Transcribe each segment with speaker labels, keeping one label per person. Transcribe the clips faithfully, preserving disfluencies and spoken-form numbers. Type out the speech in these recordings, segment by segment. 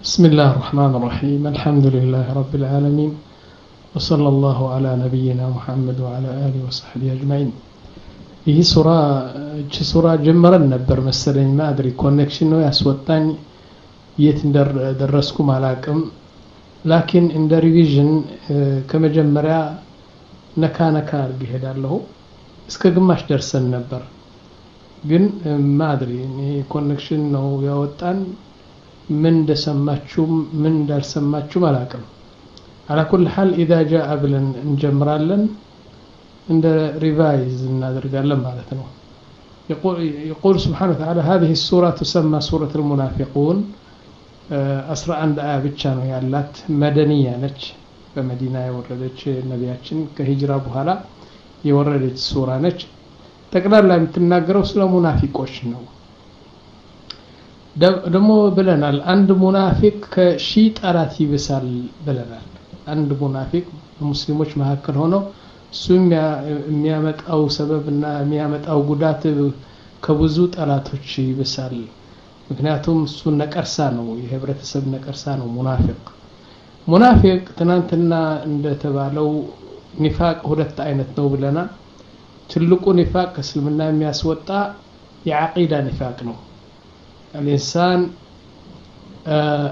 Speaker 1: بسم الله الرحمن الرحيم الحمد لله رب العالمين وصلى الله على نبينا محمد وعلى آله وصحبه أجمعين. ይህ ሱራ እቺ ሱራ ጀመረን ነበር መሰለኝ ማድሪ ኮኔክሽን ነው ያስወጣኝ የት እንደደረስኩ ማላቅም ላኪን እንደ ሪቪዥን ከመጀመሪያ ነካ ነካ አርግ ሄዳለሁ እስከ ግማሽ ደርሰን ነበር ግን ማድሪ እኔ ኮኔክሽን ነው ያወጣን ምን እንደሰማችሁ ምን እንዳልሰማችሁ ማላቅም على كل حال إذا جاء بلن نجمرالن عند ريفايز نادرقالن معناتنا يقول يقول سبحانه وتعالى هذه السورة تسمى سورة المنافقون أسرع عند آبتشان ويالات مدنية نج بمدينة يوردتش نبياتشن كهجرة بهلا يوردت السورة نج تقرر لها متناقروا سلا منافقوش نو دمو بلنال عند منافق كشيط أراتي بسال بلنال عند منافق المسلموش مهكر هونو سوم ميامت أو سببنا ميامت أو قدات كبزوت أراتوش بسال مكنياتهم سنة كرسانو يهبرت سبنا كرسانو منافق منافق تنانتنا عند تبالو نفاق هدت عينت نو بلنا تلقوا نفاق كسلمنا مياسوطا يعقيدة نفاق نو الإنسان آه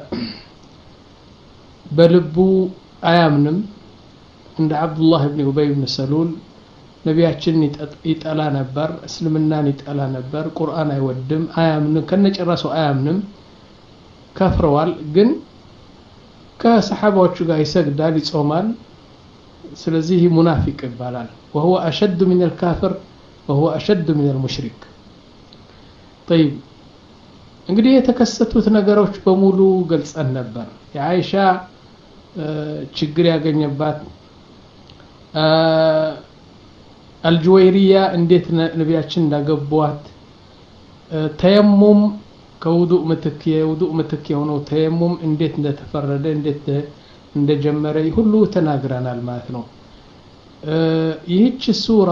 Speaker 1: بلبو آيامنم عند عبد الله بن أبي بن سلول نبياتشن يتألا نبر اسلمنا يتألا نبر قرآن يودم آيامنم كنج الرسو آيامنم كافروال جن كصحابة وشجع يسجد يصومال سلزيه منافق البلال وهو أشد من الكافر وهو أشد من المشرك. طيب እንግዲህ የተከሰቱት ነገሮች በሙሉ ገልጸን ነበር የአይሻ ችግር ያገኘባት አልጁወይሪያ እንዴት ነብያችን እንዳገቧት ተየሙም ከውዱእ ምትክ የውዱእ ምትክ የሆነው ተየሙም እንዴት እንደተፈረደ እንዴት እንደጀመረ ሁሉ ተናግረናል ማለት ነው። ይህች ሱራ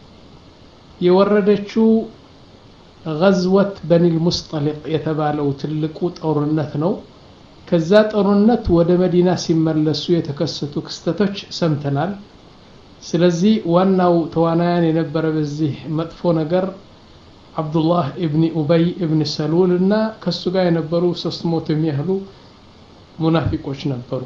Speaker 1: የወረደችው غزوة بني المصطلق يتبالو تلقوا طورنت نو كذا طورنت ወደ መዲና ሲመለሱ የተከሰቱ ክስተቶች ሰምተናል። ስለዚህ ዋናው ተዋናያን የነበረ በዚህ መጥፎ ነገር አብዱላህ ኢብኑ ኡበይ ኢብኑ ሰሉል እና ከሱ ጋር የነበሩ ሶስት መቶ የሚያህሉ ሙናፊቆች ነበሩ።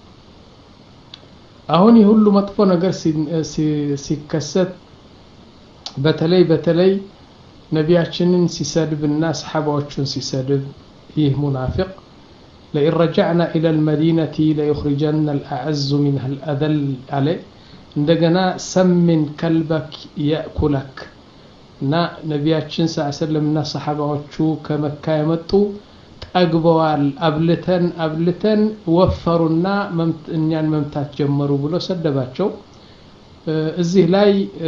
Speaker 1: አሁን ይሁሉ መጥፎ ነገር ሲከሰት በተለይ በተለይ نبياتشنن سيسادب الناس حباوچن سيسادب يه منافق لئن رجعنا إلى المدينة ليخرجن الأعز منها الأذل عليه عندنا سمن كلبك يأكلك نا نبياتشن سأسلم الناس حباوچو كمكة يمتو أقبوال أبلتن أبلتن وفرنا ممت إنيان ممتات جمروا بلو سدباتشو الزه لاي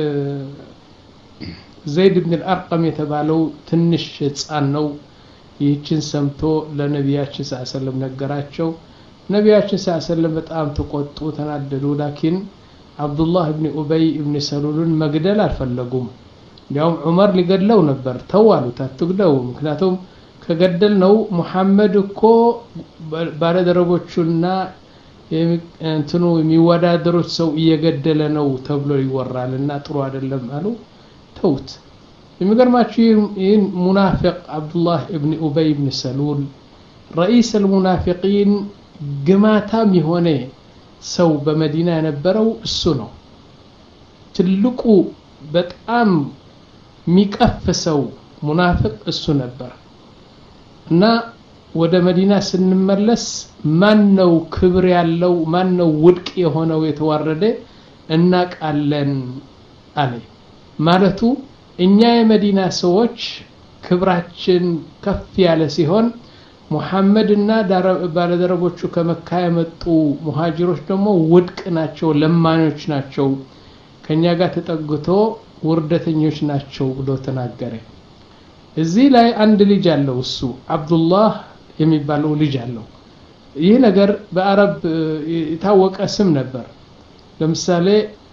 Speaker 1: زيد بن الأرقم يتبالو تنش تصانو ይህችን ሰምቶ ለነብያችን ሰለላሁ ዐለይሂ ወሰለም ነገራቸው። ነብያችን ሰለላሁ ዐለይሂ ወሰለም በጣም ተቆጡ ተናደዱ። ላኪን አብዱላህ ኢብኑ ኡበይ ኢብኑ ሰሉልን መግደል አልፈለጉም። እንዲያውም ዑመር ሊገድለው ነበር ተዋሉት አትግደው ምክንያቱም ከገደል ነው መሐመድ እኮ ባለደረቦቹና እንትኑ የሚወዳደሩት ሰው እየገደለ ነው ተብሎ ይወራልና ጥሩ አይደለም አሉ توت يمغرماچو ين منافق عبد الله ابن ابي بن سلول رئيس المنافقين جماتا ميهونه سو بمدينه ينبرو እሱ ነው ትልቁ በጣም ሚቀፈሰው ሙናፊቅ እሱ ነበር እና ወደ መዲና ስንመለስ ማን ነው ክብር ያለው ማን ነው ውድቅ የሆነው የተዋረደ እናቃለን አለ ማለቱ እኛ የመዲና ሰዎች ክብራችን ከፍ ያለ ሲሆን ሙሐመድና ባለደረቦቹ ከመካ የመጡ ሙሃጅሮች ደግሞ ውድቅ ናቸው ለማኞች ናቸው ከኛ ጋር ተጠግቶ ውርደተኞች ናቸው ብሎ ተናገረ። እዚህ ላይ አንድ ልጅ አለው እሱ አብዱላህ የሚባለው ልጅ አለው። ይህ ነገር በአረብ የታወቀ ስም ነበር። ለምሳሌ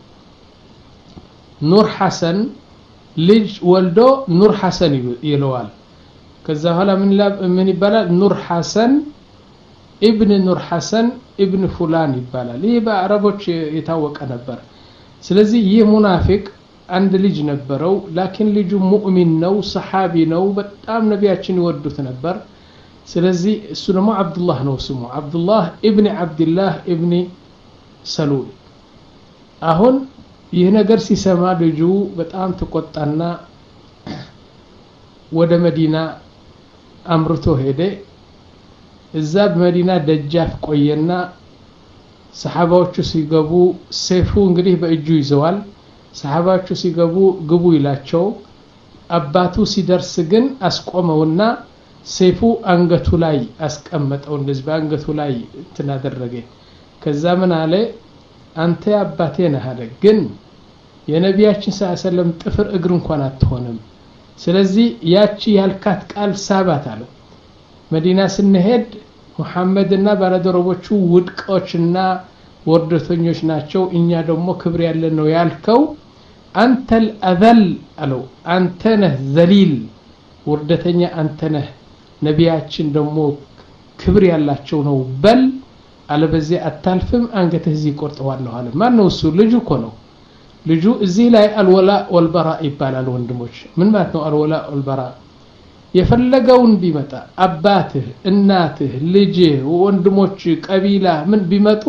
Speaker 1: ኑር ሐሰን ልጅ ወልዶ ኑር ሐሰን ይለዋል። ከዛ ኋላ ምን ምን ይባላል ኑር ሐሰን ابن نور حسن ابن فلان ይባላል ይሄ በአረቦች የታወቀ ነበር ስለዚህ ይህ ሙናፊቅ አንድ ልጅ ነበረው ላኪን ልጁ ሙእሚን ነው ሰሃቢ ነው በጣም ነቢያችን ይወዱት ነበር ስለዚህ እሱ ደግሞ አብዱላህ ነው ስሙ አብዱላህ ኢብኑ አብዱላህ ኢብኑ ሰሉል አሁን ይህ ነገር ሲሰማ ልጁ በጣም ተቆጣና ወደ መዲና አምርቶ ሄደ እዛ በመዲና ደጃፍ ቆየና ሰሃባዎቹ ሲገቡ ሰይፉ እንግዲህ በእጁ ይዘዋል ሰሃባዎቹ ሲገቡ ግቡ ይላቸው አባቱ ሲደርስ ግን አስቆመውና ሰይፉ አንገቱ ላይ አስቀመጠው እንደዚህ በአንገቱ ላይ ተናደረገ ከዛ ምን አለ አንተ አባቴ ነህ አለ ግን የነቢያችን ሰለላሁ ጥፍር እግር እንኳን አትሆንም ስለዚህ ያቺ ያልካት ቃል ሳባት አለው መዲና ስንሄድ ሙሐመድና ባለደረቦቹ ውድቆችና ወርደተኞች ናቸው እኛ ደግሞ ክብር ያለን ነው ያልከው አንተ الأذل አለው አንተ ነህ ዘሊል ወርደተኛ አንተ ነህ ነቢያችን ደግሞ ክብር ያላቸው ነው በል አለበዚህ አታልፍም አንገትህ እዚህ ቆርጠዋለሁ አለ ማን ነው እሱ ልጁ እኮ ነው ልጁ እዚህ ላይ አልወላ ወልበራ ይባላል ወንድሞች ምን ማለት ነው አልወላ ወልበራ የፈለገውን ቢመጣ አባትህ እናትህ ልጅህ ወንድሞች ቀቢላ ምን ቢመጡ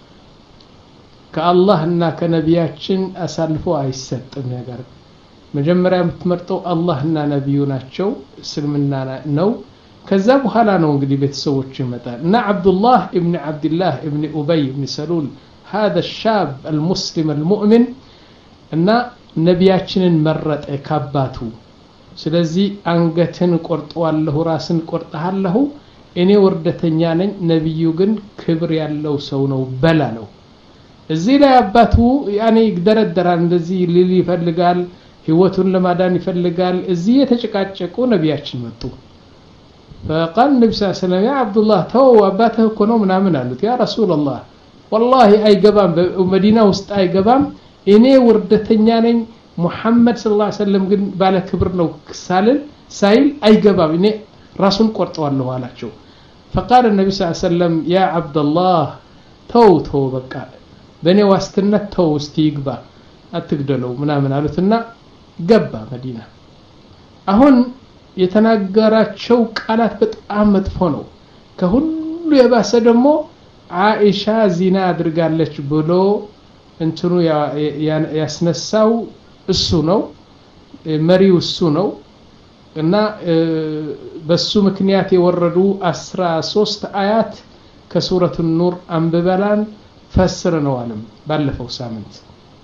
Speaker 1: ከአላህና ከነቢያችን አሳልፎ አይሰጥም ነገር መጀመሪያ የምትመርጠው አላህና ነብዩ ናቸው እስልምና ነው ከዛ በኋላ ነው እንግዲህ ቤተሰቦች ይመጣል እና አብዱላህ ኢብኑ አብዱላህ ኢብኑ ኡበይ ኢብኑ ሰሉል هذا الشاب المسلم المؤمن እና ነቢያችንን መረጠ ካባቱ ስለዚህ አንገትን ቆርጠዋለሁ ራስን ቆርጠሃለሁ እኔ ወርደተኛ ነኝ ነብዩ ግን ክብር ያለው ሰው ነው በላለው እዚህ ላይ አባቱ ያኔ ይደረደራል እንደዚህ ሊሊ ይፈልጋል ህይወቱን ለማዳን ይፈልጋል እዚህ የተጨቃጨቁ ነቢያችን መጡ فقال النبي صلى الله عليه وسلم يا عبد الله تو አባትህ እኮ ነው ምናምን አሉት ያ رسول الله والله አይገባም በመዲና ውስጥ አይገባም እኔ ወርደተኛ ነኝ ሙሐመድ ሰለላሁ ዐለይሂ ወሰለም ግን ባለ ክብር ነው ሳልን ሳይል አይገባም እኔ ራሱን ቆርጠዋለሁ አላቸው فقال النبي صلى الله عليه وسلم يا عبد الله تو تو በቃ በኔ ዋስትነት ተው እስቲ ይግባ አትግደለው ምናምን አሉትና ገባ መዲና አሁን የተናገራቸው ቃላት በጣም መጥፎ ነው ከሁሉ የባሰ ደግሞ አይሻ ዚና አድርጋለች ብሎ እንትኑ ያስነሳው እሱ ነው መሪው እሱ ነው እና በሱ ምክንያት የወረዱ አስራ ሶስት አያት ከሱረቱ ኑር አንብበላን ፈስር ነው አለም ባለፈው ሳምንት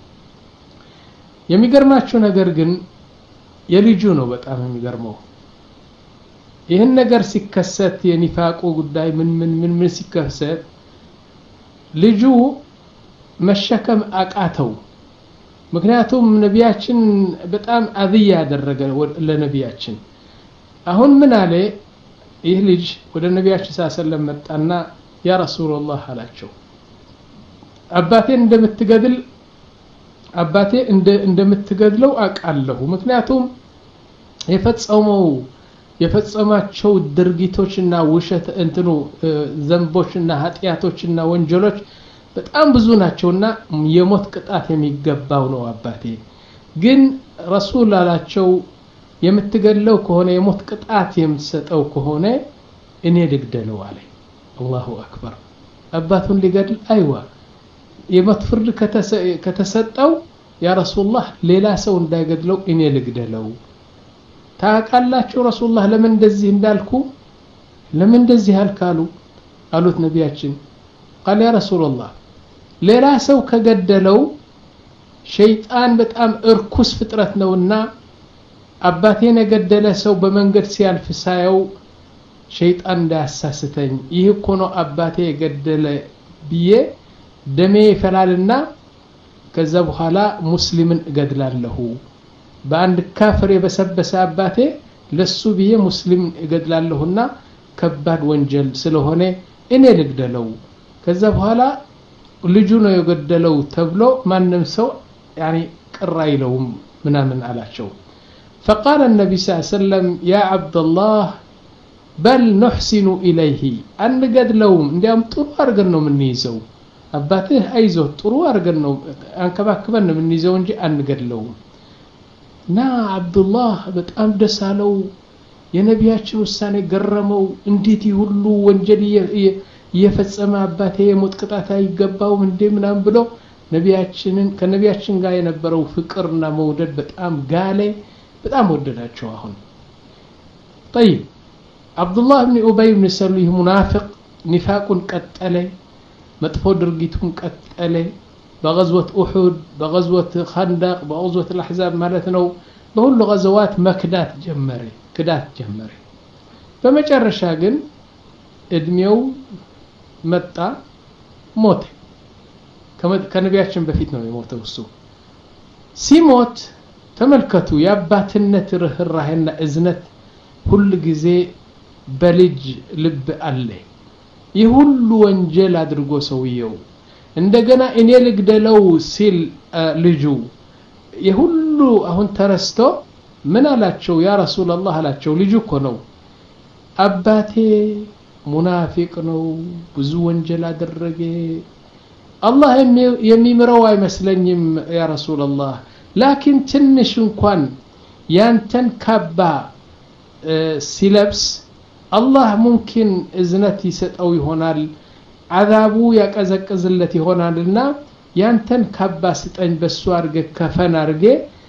Speaker 1: የሚገርማችሁ ነገር ግን የልጁ ነው በጣም የሚገርመው ይሄን ነገር ሲከሰት የኒፋቁ ጉዳይ ምን ምን ምን ምን ሲከሰት ልጁ መሸከም አቃተው ምክንያቱም ነቢያችን በጣም አዝያ ያደረገ ለነቢያችን አሁን ምን አለ ይህ ልጅ ወደ ነቢያችን ሰለላሁ መጣና ያ ረሱላህ አላቸው አባቴ እንደምትገድል አባቴ እንደምትገድለው አቃለሁ ምክንያቱም የፈጸመው የፈጸማቸው ድርጊቶችና ውሸት እንትኑ ዘንቦችና ኃጢያቶችና ወንጀሎች በጣም ብዙ ናቸውና የሞት ቅጣት የሚገባው ነው አባቴ ግን ረሱል አላቸው የምትገድለው ከሆነ የሞት ቅጣት የምትሰጠው ከሆነ እኔ ልግደለው አለ አላሁ አክበር አባቱን ሊገድል አይዋ የሞት ፍርድ ከተሰጠው ያ ረሱላህ ሌላ ሰው እንዳይገድለው እኔ ልግደለው ታቃላችሁ ረሱላህ ለምን እንደዚህ እንዳልኩ ለምን እንደዚህ አልካሉ አሉት ነቢያችን قال يا رسول الله ሌላ ሰው ከገደለው ሸይጣን በጣም እርኩስ ፍጥረት ነውና አባቴን የገደለ ሰው በመንገድ ሲያልፍ ሳየው ሸይጣን እንዳያሳስተኝ ይህ እኮ ነው አባቴ የገደለ ብዬ ደሜ ይፈላልና ከዛ በኋላ ሙስሊምን እገድላለሁ በአንድ ካፍር የበሰበሰ አባቴ ለሱ ብዬ ሙስሊም እገድላለሁና ከባድ ወንጀል ስለሆነ እኔ ልግደለው ከዛ በኋላ ልጁ ነው የገደለው ተብሎ ማንንም ሰው يعني ቅራይለውም ምናምን አላቸው فقال النبي صلى الله عليه وسلم يا عبد الله بل نحسن إليه أن قد لهم እንዲያም ጥሩ አርገን ነው የምንይዘው አባትህ አይዞህ ጥሩ አርገን ነው አንከባክበን ነው የምንይዘው እንጂ አንገድለውም ና አብዱላህ በጣም ደስ አለው የነቢያችን ውሳኔ ገረመው እንዴት ይሁሉ ወንጀል እየፈጸመ አባቴ የሞት ቅጣት አይገባውም እንዴ ምናምን ብሎ ነቢያችንን ከነቢያችን ጋር የነበረው ፍቅርና መውደድ በጣም ጋለ በጣም ወደዳቸው አሁን طيب عبد الله بن ابي بن سلول منافق نفاقን ቀጠለ መጥፎ ድርጊቱን ቀጠለ በغزوه احد بغزوه خندق بغزوه الاحزاب ማለት ነው በሁሉ غزوات መክዳት ጀመረ ክዳት ጀመረ በመጨረሻ ግን እድሜው መጣ ሞተ ከነቢያችን በፊት ነው የሞተው እሱ ሲሞት ተመልከቱ ያባትነት ርህራሄና እዝነት ሁሉ ጊዜ በልጅ ልብ አለ ይሁሉ ወንጀል አድርጎ ሰውየው እንደገና እኔ ልግደለው ሲል ልጁ ይሁሉ አሁን ተረስቶ ምን አላቸው ያ ረሱላህ አላቸው ልጁ እኮ ነው አባቴ ሙናፊቅ ነው ብዙ ወንጀል አደረገ አላህ የሚምረው አይመስለኝም ያ ረሱላህ ላኪን ትንሽ እንኳን ያንተን ካባ ሲለብስ አላህ ሙምኪን እዝነት ይሰጠው ይሆናል አዛቡ ያቀዘቅዝለት ይሆናልና ያንተን ካባ ስጠኝ በሱ አርገ ከፈን አርገ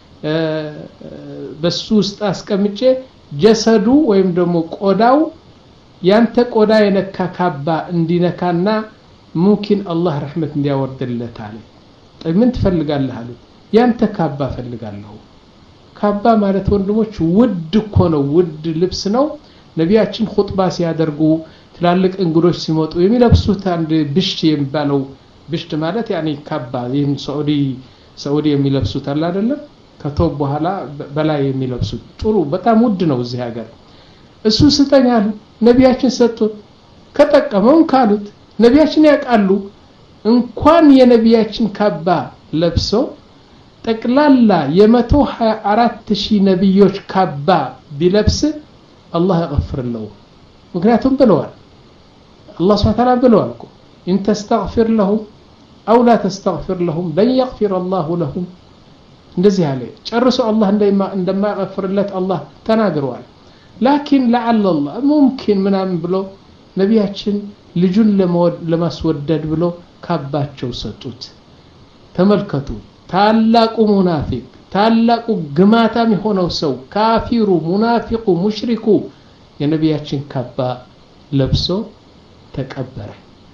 Speaker 1: በሱ ውስጥ አስቀምጬ ጀሰዱ ወይም ደግሞ ቆዳው ያንተ ቆዳ የነካ ካባ እንዲነካና ሙምኪን አላህ ረህመት እንዲያወርድለት አለ طيب ምን ትፈልጋለህ አለ ያንተ ካባ ፈልጋለሁ ካባ ማለት ወንድሞች ውድ እኮ ነው ውድ ልብስ ነው ነቢያችን ኹጥባ ሲያደርጉ ትላልቅ እንግዶች ሲመጡ የሚለብሱት አንድ ብሽት የሚባለው ብሽት ማለት ያኒ ካባ ይሄን ሳዑዲ ሳዑዲ የሚለብሱት አለ አይደለም ከቶብ በኋላ በላይ የሚለብሱት ጥሩ በጣም ውድ ነው እዚህ ሀገር እሱ ስጠኛል ነቢያችን ሰጡት ከጠቀመው ካሉት ነቢያችን ያቃሉ እንኳን የነቢያችን ካባ ለብሶ ጠቅላላ የመቶ ሃያ አራት ሺህ ነብዮች ካባ ቢለብስ አላህ ይغفرله ምክንያቱም ብለዋል አላህ Subhanahu Wa Ta'ala ብለዋል እኮ ان تستغفر لهم او لا تستغفر لهم لن يغفر الله لهم እንደዚህ አለ ጨርሶ አላህ እንደማይغفርለት አላህ ተናግሯል ላኪን لعل الله ممكن ምናምን ብሎ ነቢያችን ልጁን ለማስወደድ ብሎ ካባቸው ሰጡት ተመልከቱ ታላቁ ሙናፊቅ ታላቁ ግማታም የሆነው ሰው ካፊሩ ሙናፊቁ ሙሽሪኩ የነቢያችን ካባ ለብሶ ተቀበረ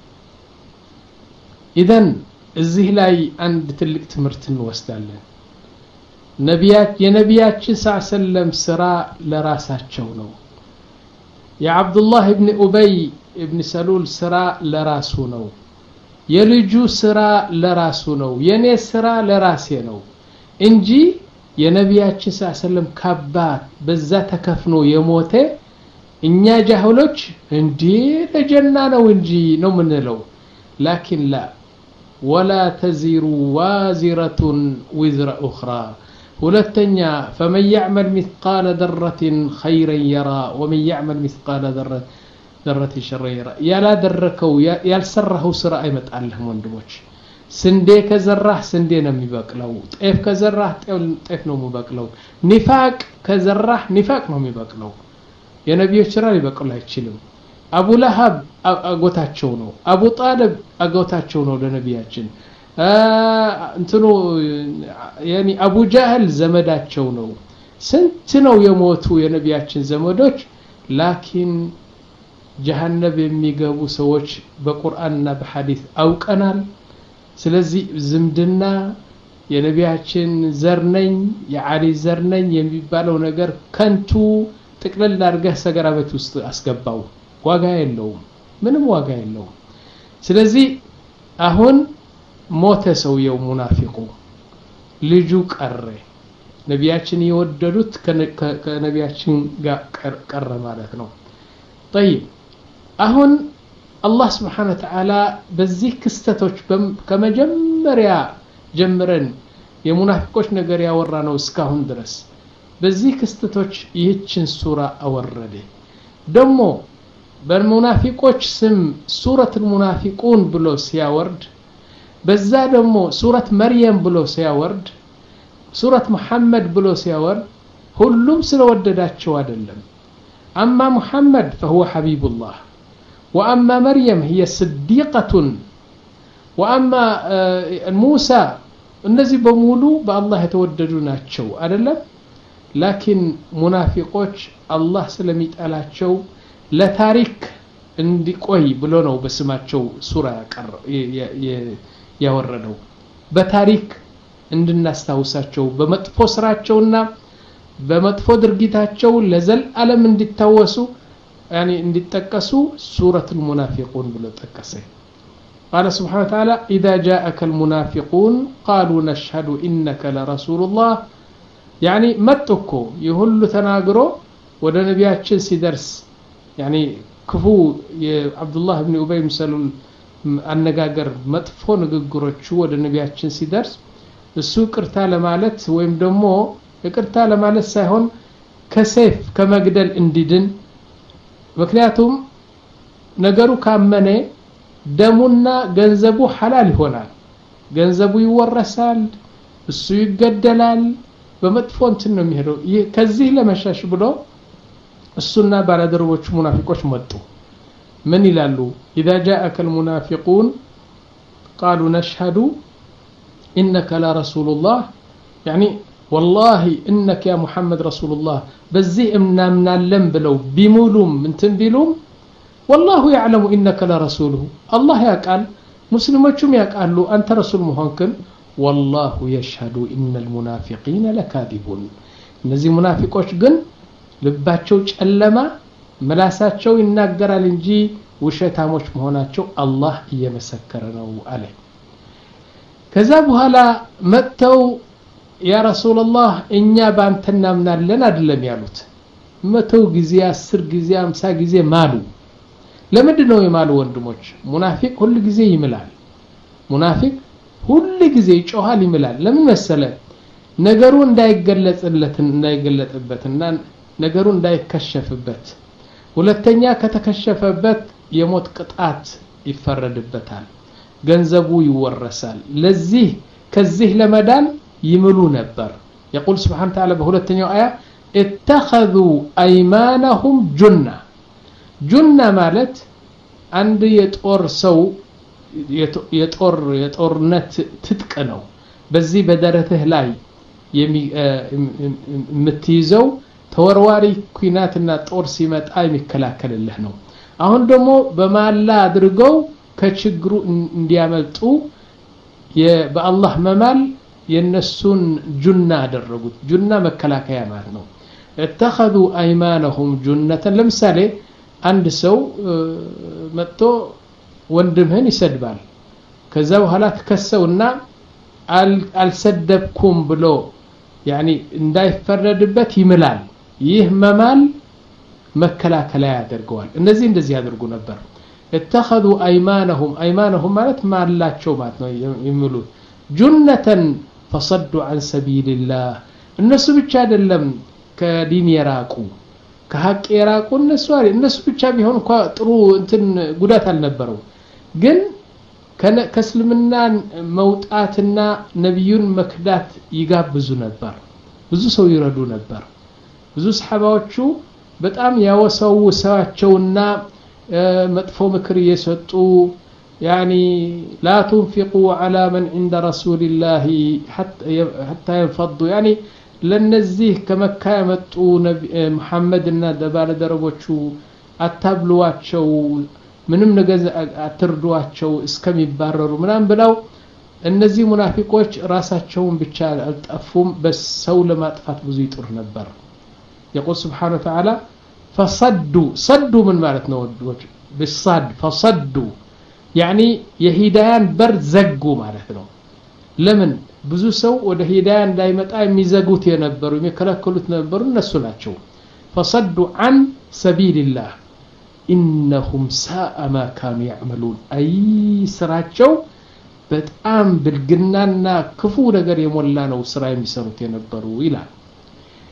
Speaker 1: ኢዘን እዚህ ላይ አንድ ትልቅ ትምህርት እንወስዳለን ነቢያት የነቢያችን ሰለም ስራ ለራሳቸው ነው የአብዱላህ ኢብኑ ኡበይ ኢብኑ ሰሉል ስራ ለራሱ ነው የልጁ ስራ ለራሱ ነው የኔ ስራ ለራሴ ነው እንጂ የነቢያችን ሰለም ካባ በዛ ተከፍኖ የሞተ እኛ ጃህሎች እንዴ ለጀና ነው እንጂ ነው ምንለው ላኪን ላ ولا تزر وازرة وزر أخرى ሁለተኛ فمن يعمل مثقال ذرة خيرا يرى ومن يعمل مثقال ذرة ذرة شر يرى يلا دركው ያልሰራው ስራ አይመጣልህም ወንድሞች ስንዴ ከዘራህ ስንዴ ነው የሚበቅለው ጤፍ ከዘራህ ጤፍ ነው የሚበቅለው ኒፋቅ ከዘራህ ኒፋቅ ነው የሚበቅለው የነቢዮች ስራ ሊበቅል አይችልም አቡ ለሃብ አጎታቸው ነው አቡ ጣልብ አጎታቸው ነው ለነቢያችን እንትኑ ያኒ አቡ ጃህል ዘመዳቸው ነው ስንት ነው የሞቱ የነቢያችን ዘመዶች ላኪን ጀሃነም የሚገቡ ሰዎች በቁርአንና በሐዲስ አውቀናል ስለዚህ ዝምድና የነቢያችን ዘርነኝ የዓሊ ዘርነኝ የሚባለው ነገር ከንቱ ጥቅልል አድርገህ ሰገራ ቤት ውስጥ አስገባው ዋጋ የለውም ምንም ዋጋ የለውም ስለዚህ አሁን ሞተ ሰውየው ሙናፊቁ ልጁ ቀረ ነቢያችን የወደዱት ከነቢያችን ጋር ቀረ ማለት ነው طيب አሁን አላህ Subhanahu Wa Ta'ala በዚህ ክስተቶች ከመጀመሪያ ጀምረን የሙናፊቆች ነገር ያወራ ነው እስካሁን ድረስ በዚህ ክስተቶች ይህችን ሱራ አወረደ ደሞ በሙናፊቆች ስም ሱረት المنافقون ብሎ ሲያወርድ በዛ ደሞ ሱረት መርየም ብሎ ሲያወርድ ሱረት መሐመድ ብሎ ሲያወርድ ሁሉም ስለወደዳቸው አይደለም اما محمد فهو حبيب الله واما مريم هي صديقة واما موسى እነዚህ በሙሉ በአላህ የተወደዱ ናቸው አይደለም لكن ሙናፊቆች አላህ ስለሚጣላቸው ለታሪክ እንዲቆይ ብሎ ነው በስማቸው ሱራ ያቀር ያወረደው በታሪክ እንድናስታውሳቸው በመጥፎ ስራቸውና በመጥፎ ድርጊታቸው ለዘል ዓለም እንዲታወሱ يعني እንዲጠቀሱ ሱረቱ المنافقون ብሎ ተጠቀሰ قال سبحانه وتعالى إذا جاءك المنافقون قالوا نشهد إنك لرسول الله يعني متكو يهل تناغرو ወደ ነቢያችን ሲደርስ يعني كفو عبد الله بن أبي مسلول አነጋገር መጥፎ ንግግሮቹ ወደ ነቢያችን ሲደርስ እሱ ቅርታ ለማለት ወይም ደግሞ ይቅርታ ለማለት ሳይሆን ከሰይፍ ከመግደል እንዲድን ምክንያቱም ነገሩ ካመነ ደሙና ገንዘቡ ሐላል ይሆናል ገንዘቡ ይወረሳል እሱ ይገደላል በመጥፎ እንትን ነው የሚሄደው ከዚህ ለመሻሽ ብሎ እሱና ባለደረቦቹ ሙናፊቆች መጡ ምን ይላሉ اذا جاءك المنافقون قالوا نشهد انك لا رسول الله يعني والله انك يا محمد رسول الله بزي امنامنالن ብለው ቢሙሉም እንትን ቢሉም والله يعلم انك لا رسوله الله يقال مسلمዎቹም ያቃሉ አንተ ረሱል መሆንክን والله يشهد ان المنافقين لكاذبون እነዚህ ሙናፊቆች ግን ልባቸው ጨለማ መላሳቸው ይናገራል እንጂ ውሸታሞች መሆናቸው አላህ እየመሰከረ ነው አለ ከዛ በኋላ መተው ያ ረሱላህ እኛ ባንተ እናምናለን አይደለም ያሉት መተው ጊዜ አስር ጊዜ አምሳ ጊዜ ማሉ ለምንድነው የማሉ ወንድሞች ሙናፊቅ ሁሉ ጊዜ ይምላል ሙናፊቅ ሁሉ ጊዜ ይጮሃል ይምላል ለምን መሰለ ነገሩ እንዳይገለጽለት እንዳይገለጥበትና ነገሩ እንዳይከሸፍበት ሁለተኛ ከተከሸፈበት የሞት ቅጣት ይፈረድበታል ገንዘቡ ይወረሳል ለዚህ ከዚህ ለመዳን ይምሉ ነበር يقول سبحانه وتعالى በሁለተኛው አያ اتخذوا ايمانهم جنة جنة ማለት አንድ የጦር ሰው የጦር የጦርነት ትጥቅ ነው በዚህ በደረትህ ላይ የምትይዘው ተወርዋሪ ኩናትና ጦር ሲመጣ የሚከላከልልህ ነው አሁን ደግሞ በማላ አድርገው ከችግሩ እንዲያመልጡ በአላህ መማል የነሱን ጁና አደረጉት ጁና መከላከያ ማለት ነው اتخذوا ايمانهم جنة ለምሳሌ አንድ ሰው መጥቶ ወንድምህን ይሰድባል ከዛ በኋላ ተከሰውና አልሰደብኩም ብሎ يعني እንዳይፈረድበት ይምላል ይህ መማል መከላከያ ያደርገዋል እነዚህ እንደዚህ ያደርጉ ነበር اتخذوا ايمانهم ايمانهم ማለት ማላቸው ማለት ነው ይምሉት جنة فصدوا عن سبيل الله እነሱ ብቻ አይደለም ከዲን የራቁ ከሐቅ የራቁ እነሱ አይደል እነሱ ብቻ ቢሆን እንኳን ጥሩ እንትን ጉዳት አልነበረው ግን ከእስልምና መውጣትና ነብዩን መክዳት ይጋብዙ ነበር ብዙ ሰው ይረዱ ነበር ብዙ ሰሃባዎቹ በጣም ያወሰው ሰዋቸውና መጥፎ ምክር የሰጡ يعني لا تنفقوا على من عند رسول الله حتى حتى ينفضوا يعني ለነዚህ ከመካ የመጡ መሐመድና ደባለ ደረቦቹ አታብሉዋቸው ምንም ነገር አትርዱዋቸው እስከሚባረሩ ምናም ብለው እነዚህ ሙናፊቆች ራሳቸውን ብቻ አልጠፉም በሰው ለማጥፋት ብዙ ይጥሩ ነበር يقول سبحانه وتعالى فصدوا صدوا من ማለት ነው بالصاد فصدوا يعني የሂዳያን በር ዘጉ ማለት ነው ለምን ብዙ ሰው ወደ ሂዳያ እንዳይመጣ የሚዘጉት የነበሩ የሚከለክሉት ነበሩ እነሱ ናቸው فصدوا عن سبيل الله انهم ساء ما كانوا يعملون اي ስራቸው በጣም ብልግናና ክፉ ነገር የሞላ ነው ስራ የሚሰሩት የነበሩ ይላል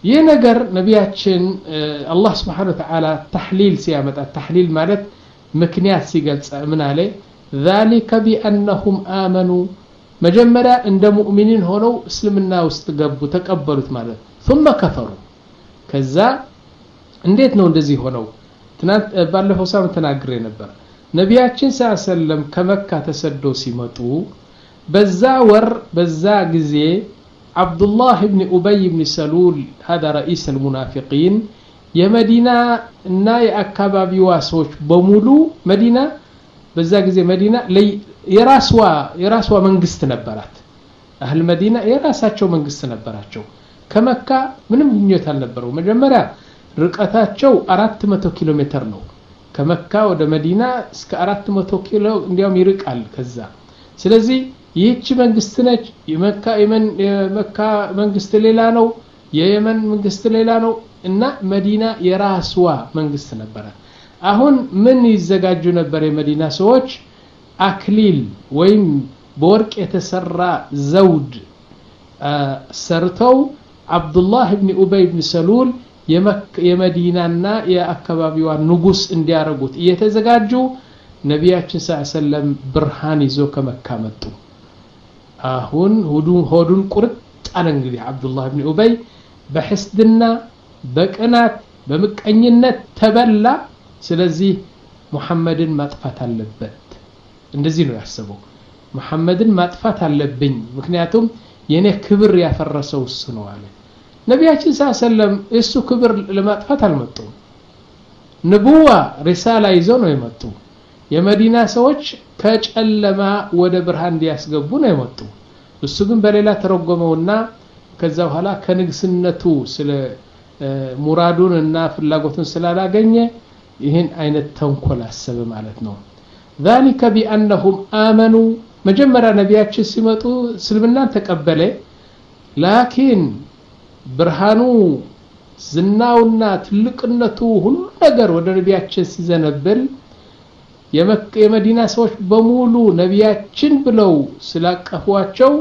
Speaker 1: ይህ ነገር ነቢያችን አላህ Subhanahu Wa Ta'ala ተህሊል ሲያመጣ ተህሊል ማለት ምክንያት ሲገልጽ ምን አለ ذلك بانهم امنوا መጀመሪያ እንደ ሙእሚኒን ሆነው እስልምና ውስጥ ገቡ ተቀበሉት ማለት ثم كفروا ከዛ እንዴት ነው እንደዚህ ሆነው ትናንት ባለፈው ሳምንት ተናግሬ ነበር ነቢያችን ሰለላሁ ከመካ ተሰደው ሲመጡ በዛ ወር በዛ ጊዜ አብዱላህ ኢብኑ ኡበይ ኢብኑ ሰሉል هذا رئيس المنافقين የመዲና እና የአካባቢዋ ሰዎች በሙሉ መዲና በዛ ጊዜ መዲና የራስዋ የራስዋ መንግስት ነበራት አህል መዲና የራሳቸው መንግስት ነበራቸው ከመካ ምንም ግንኙነት አልነበረው መጀመሪያ ርቀታቸው አራት መቶ ኪሎ ሜትር ነው ከመካ ወደ መዲና እስከ አራት መቶ ኪሎ እንዲያውም ይርቃል ከዛ ስለዚህ ይህች መንግስት ነች የመካ የመን የመካ መንግስት ሌላ ነው የየመን መንግስት ሌላ ነው እና መዲና የራስዋ መንግስት ነበር አሁን ምን ይዘጋጁ ነበር የመዲና ሰዎች አክሊል ወይም በወርቅ የተሰራ ዘውድ ሰርተው አብዱላህ ኢብኑ ኡበይ ኢብኑ ሰሉል የመዲናና የአካባቢዋ ንጉስ እንዲያረጉት እየተዘጋጁ ነቢያችን ሰለላሁ ብርሃን ይዞ ከመካ መጡ አሁን ሆዱን ሆዱን ቁርጥ አለ እንግዲህ አብዱላህ ኢብኑ ኡበይ በህስድና በቅናት በመቀኝነት ተበላ ስለዚህ ሙሐመድን ማጥፋት አለበት እንደዚህ ነው ያሰበው ሙሐመድን ማጥፋት አለብኝ ምክንያቱም የኔ ክብር ያፈረሰው እሱ ነው አለ ነቢያችን ሰለላሁ እሱ ክብር ለማጥፋት አልመጡም ንቡዋ ሪሳላ ይዘው ነው የመጡ የመዲና ሰዎች ከጨለማ ወደ ብርሃን እንዲያስገቡ ነው የመጡ እሱ ግን በሌላ ተረጎመውና ከዛ በኋላ ከንግስነቱ ስለ ሙራዱን እና ፍላጎቱን ስላላገኘ ይሄን አይነት ተንኮል አሰበ ማለት ነው ذلك بانهم امنوا መጀመሪያ ነቢያችን ሲመጡ እስልምና ተቀበለ ላኪን ብርሃኑ ዝናውና ትልቅነቱ ሁሉ ነገር ወደ ነቢያችን ሲዘነብል የመዲና ሰዎች በሙሉ ነቢያችን ብለው ስላቀፏቸው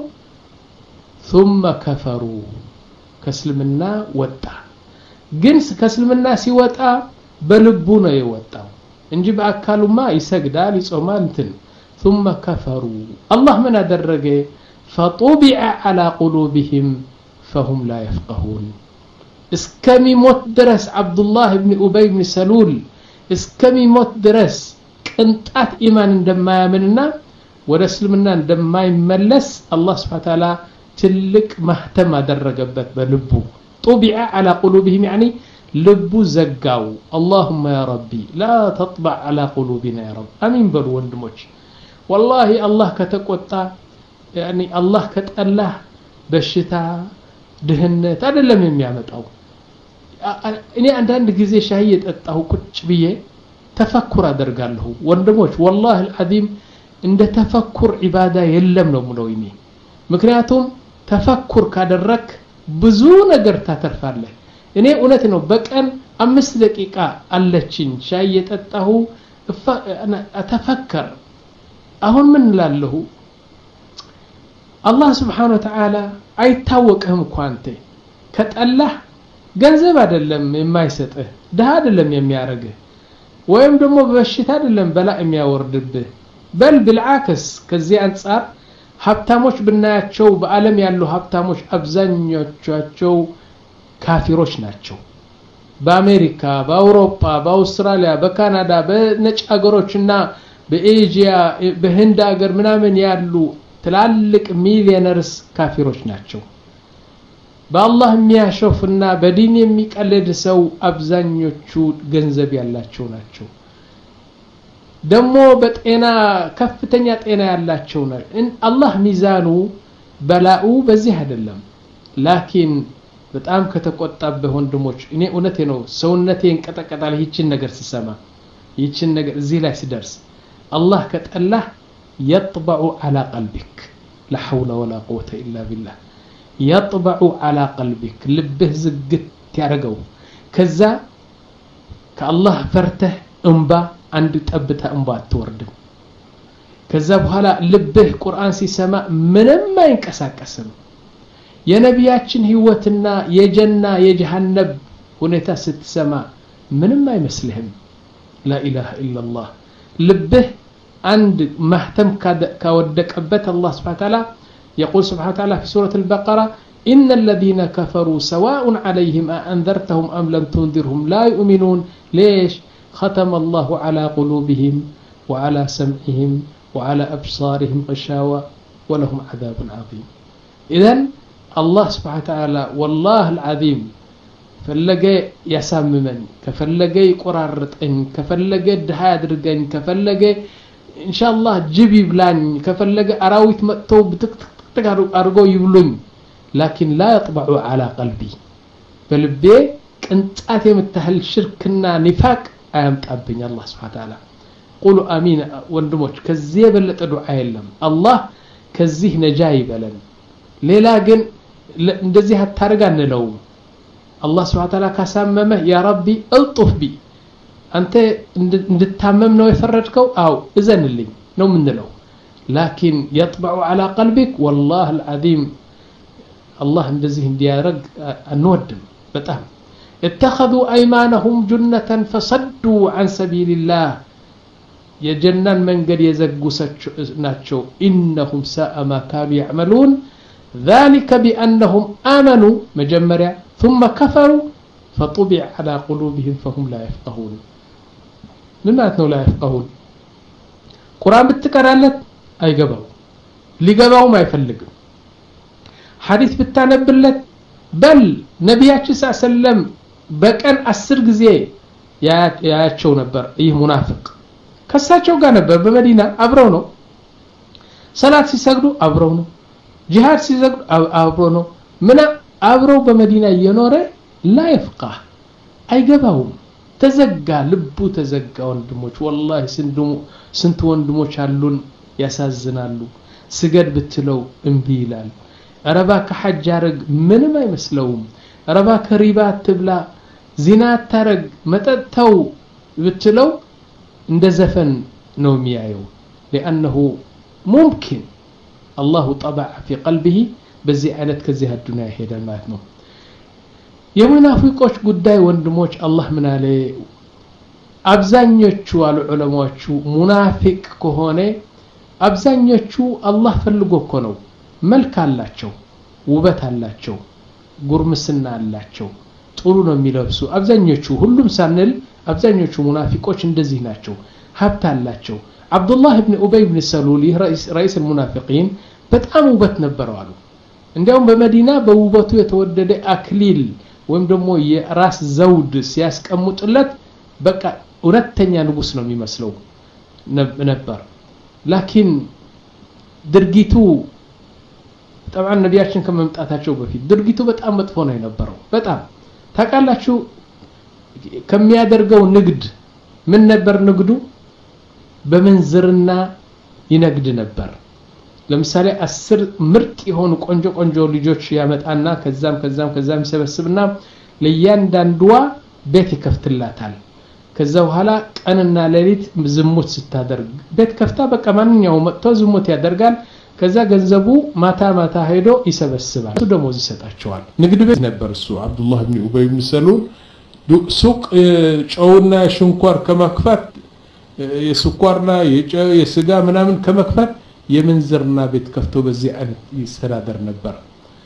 Speaker 1: ثم كفروا ከእስልምና ወጣ ግን ከእስልምና ሲወጣ በልቡ ነው የወጣው እንጂ በአካሉማ ይሰግዳል ይጾማል እንትን ثم كفروا الله من አደረገ فطبع على قلوبهم فهم لا يفقهون እስከሚሞት ድረስ አብዱላህ ኢብኑ ኡበይ ኢብኑ ሰሉል እስከሚሞት ድረስ ቅንጣት ኢማን እንደማያምንና ወደ እስልምና እንደማይመለስ አላህ Subhanahu Wa Ta'ala ትልቅ ማህተም አደረገበት በልቡ طبع على قلوبهم يعني ልቡ ዘጋው اللهم يا ربي لا تطبع على قلوبنا يا رب امين በሉ ወንድሞች والله الله ከተቆጣ يعني الله ከጠላህ በሽታ ድህነት አይደለም የሚያመጣው እኔ አንዳንድ ጊዜ ሻይ የጠጣሁ ቁጭ ብዬ ተፈኩር አደርጋለሁ ወንድሞች والله العظيم እንደ ተፈኩር ኢባዳ የለም ነው ምለው እኔ ምክንያቱም ተፈኩር ካደረክ ብዙ ነገር ታተርፋለህ እኔ እውነት ነው በቀን አምስት ደቂቃ አለችኝ ሻይ የጠጣሁ አተፈከር አሁን ምን ላለው አላህ Subhanahu Wa Ta'ala አይታወቅህም እንኳንተ ከጠላህ ገንዘብ አይደለም የማይሰጥህ ደሃ አይደለም የሚያረግህ ወይም ደግሞ በሽታ አይደለም በላ የሚያወርድብህ በል بالعكس ከዚህ አንፃር ሀብታሞች ብናያቸው በአለም ያሉ ሀብታሞች አብዛኞቻቸው ካፊሮች ናቸው በአሜሪካ በአውሮፓ በአውስትራሊያ በካናዳ በነጭ ሀገሮችና በኤዥያ በህንድ ሀገር ምናምን ያሉ ትላልቅ ሚሊዮነርስ ካፊሮች ናቸው በአላህ የሚያሾፍና በዲን የሚቀልድ ሰው አብዛኞቹ ገንዘብ ያላቸው ናቸው ደሞ በጤና ከፍተኛ ጤና ያላቸው ነው አላህ ሚዛኑ በላኡ በዚህ አይደለም ላኪን በጣም ከተቆጣበ ወንድሞች እኔ እውነቴ ነው ሰውነቴ እንቀጠቀጣል ይችን ነገር ሲሰማ ይችን ነገር እዚህ ላይ ሲደርስ አላህ ከጠላህ يطبع على قلبك لا حول ولا قوة إلا بالله يطبع على قلبك لبه زقت ያረገው ከዛ ከአላህ ፈርተህ እንባ አንድ ጠብታ እንባ አትወርድም ከዛ በኋላ ልብህ ቁርአን ሲሰማ ምንም አይንቀሳቀስም የነቢያችን ህይወትና የጀና የጀሃነም ሁኔታ ስትሰማ ምንም አይመስልህም لا اله الا الله ልብህ عند محتم كودقبت الله سبحانه وتعالى يقول سبحانه وتعالى في سورة البقرة إن الذين كفروا سواء عليهم أنذرتهم أم لم تنذرهم لا يؤمنون ليش ختم الله على قلوبهم وعلى سمعهم وعلى أبصارهم غشاوة ولهم عذاب عظيم إذن الله سبحانه وتعالى والله العظيم فلقى يساممن كفلقى يقرارطن كفلقى دها يدرقن كفلقى إن شاء الله جيبي بلان كفلقى أراويت مأتو بتكتك أرقو يبلون لكن لا يطبع على قلبي فلبي كنت آتي متهل شركنا نفاق آمت أبني الله سبحانه وتعالى قولوا آمين واندموش كزيب اللي تدعو عيلم الله كزيه نجايب لن ليلاقن ندزيها التارقان لو الله سبحانه وتعالى كساممه يا ربي الطف بي أنت ندتامم نو يفرجكو أو إذن اللي نو من لو لكن يطبع على قلبك والله العظيم الله ندزيه ديارق النودم بتهم اتخذوا أيمانهم جنة فصدوا عن سبيل الله يجنن من قد يزقوا ناتشو إنهم ساء ما كانوا يعملون ذلك بأنهم آمنوا مجمرة ثم كفروا فطبع على قلوبهم فهم لا يفقهون من معنى لا يفقهون قرآن بالتكرالت أي قبوا اللي قبوا ما يفلقوا حديث بالتانبلت بل نبياتي صلى الله عليه وسلم بكان أسر قزي ياتشو نبر إيه منافق كساتشو قا نبر بمدينة أبرونو صلاة سيساقدو أبرونو جهاد سيساقدو أبرونو منا أبرو بمدينة ينوري لا يفقه أي قبهم تزقى لبو تزقى وندموش والله سندمو سنت وندموش هالون يسازنالو سجد بتلو انبيلال رباك حجارق من ما يمسلوهم رباك ريبات تبلا زينات ترق متتو بتلو اند زفن نوميايو لأنه ممكن الله طبع في قلبه بزي عينت كزيها الدنيا هيدا الماتنو يمنافقوش قداي وندموش الله من عليه أبزانيوشو والعلموشو منافق كهوني أبزانيوشو الله فلقو كونو መልክ አላቸው ውበት አላቸው ጉርምስና አላቸው ጥሩ ነው የሚለብሱ አብዛኞቹ ሁሉም ሳንል አብዛኞቹ ሙናፊቆች እንደዚህ ናቸው ሀብት አላቸው አብዱላህ ኢብኑ ኡበይ ኢብኑ ሰሉል رئيس رئيس المنافقين በጣም ውበት ነበረው አሉ እንዲያውም በመዲና በውበቱ የተወደደ አክሊል ወይም ደግሞ የራስ ዘውድ ሲያስቀምጡለት በቃ ሁለተኛ ንጉስ ነው የሚመስለው ነበር ላኪን ድርጊቱ طبعا ነቢያችን ከመምጣታቸው በፊት ድርጊቱ በጣም መጥፎ ነው የነበረው በጣም ታቃላችሁ ከሚያደርገው ንግድ ምን ነበር ንግዱ በመንዝርና ይነግድ ነበር ለምሳሌ አስር ምርጥ የሆኑ ቆንጆ ቆንጆ ልጆች ያመጣና ከዛም ከዛም ከዛም ይሰበስብና ለያንዳንዷ ቤት ይከፍትላታል ከዛ በኋላ ቀንና ሌሊት ዝሙት ስታደርግ ቤት ከፍታ በቃ ማንኛው መጥቶ ዝሙት ያደርጋል ከዛ ገንዘቡ ማታ ማታ ሄዶ ይሰበስባል እሱ ደሞዝ ይሰጣቸዋል ንግድ ቤት ነበር እሱ አብዱላህ ኢብኑ ኡበይ ኢብኑ ሰሉል ሱቅ ጨውና ሽንኳር ከመክፈት የስኳርና የጨው የስጋ ምናምን ከመክፈት የመንዘርና ቤት ከፍቶ በዚህ አይነት ይስተዳደር ነበር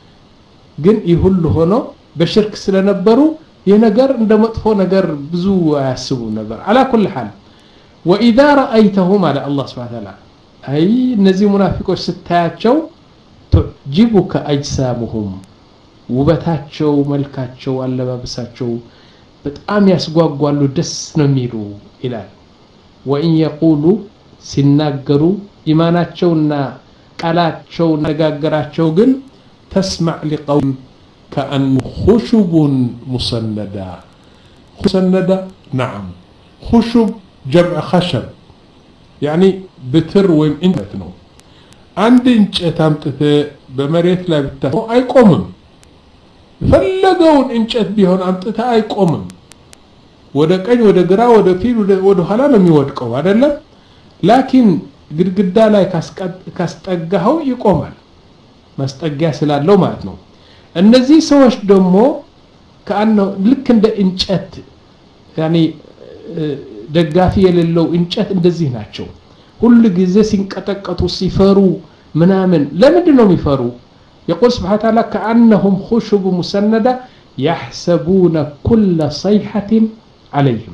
Speaker 1: ግን ይሁሉ ሆኖ በሽርክ ስለነበሩ የነገር እንደመጥፎ ነገር ብዙ አያስቡ ነበር على كل حال واذا رايتهم على الله سبحانه وتعالى أي نزي منافقوش ستاچو تعجبك أجسامهم وبتاچو ملكاچو አለባበሳቸው በጣም ያስጓጓሉ ደስ ነው የሚሉ ይላል وإن يقولوا ሲናገሩ ኢማናቸውና ቃላቸው ነጋገራቸው ግን تسمع لقوم كأن خشب مسندة مسندة نعم خشب جمع خشب يعني بتر ويم انت ነው አንድ እንጨት አምጥተ በመሬት ላይ ብታው አይቆምም ፈለገውን እንጨት ቢሆን አምጥተ አይቆምም ወደ ቀኝ ወደ ግራ ወደ ፊት ወደ ኋላ ነው የሚወድቀው አይደለም ላኪን ግድግዳ ላይ ካስጠጋው ይቆማል ማስጠጊያ ስላለው ማለት ነው እነዚህ ሰዎች ደግሞ ከአንው ልክ እንደ እንጨት يعني ደጋፊ የሌለው እንጨት እንደዚህ ናቸው ሁሉ ጊዜ ሲንቀጠቀጡ ሲፈሩ ምናምን ለምንድን ነው የሚፈሩ يقول سبحانه وتعالى كأنهم خشب مسندة يحسبون كل صيحة عليهم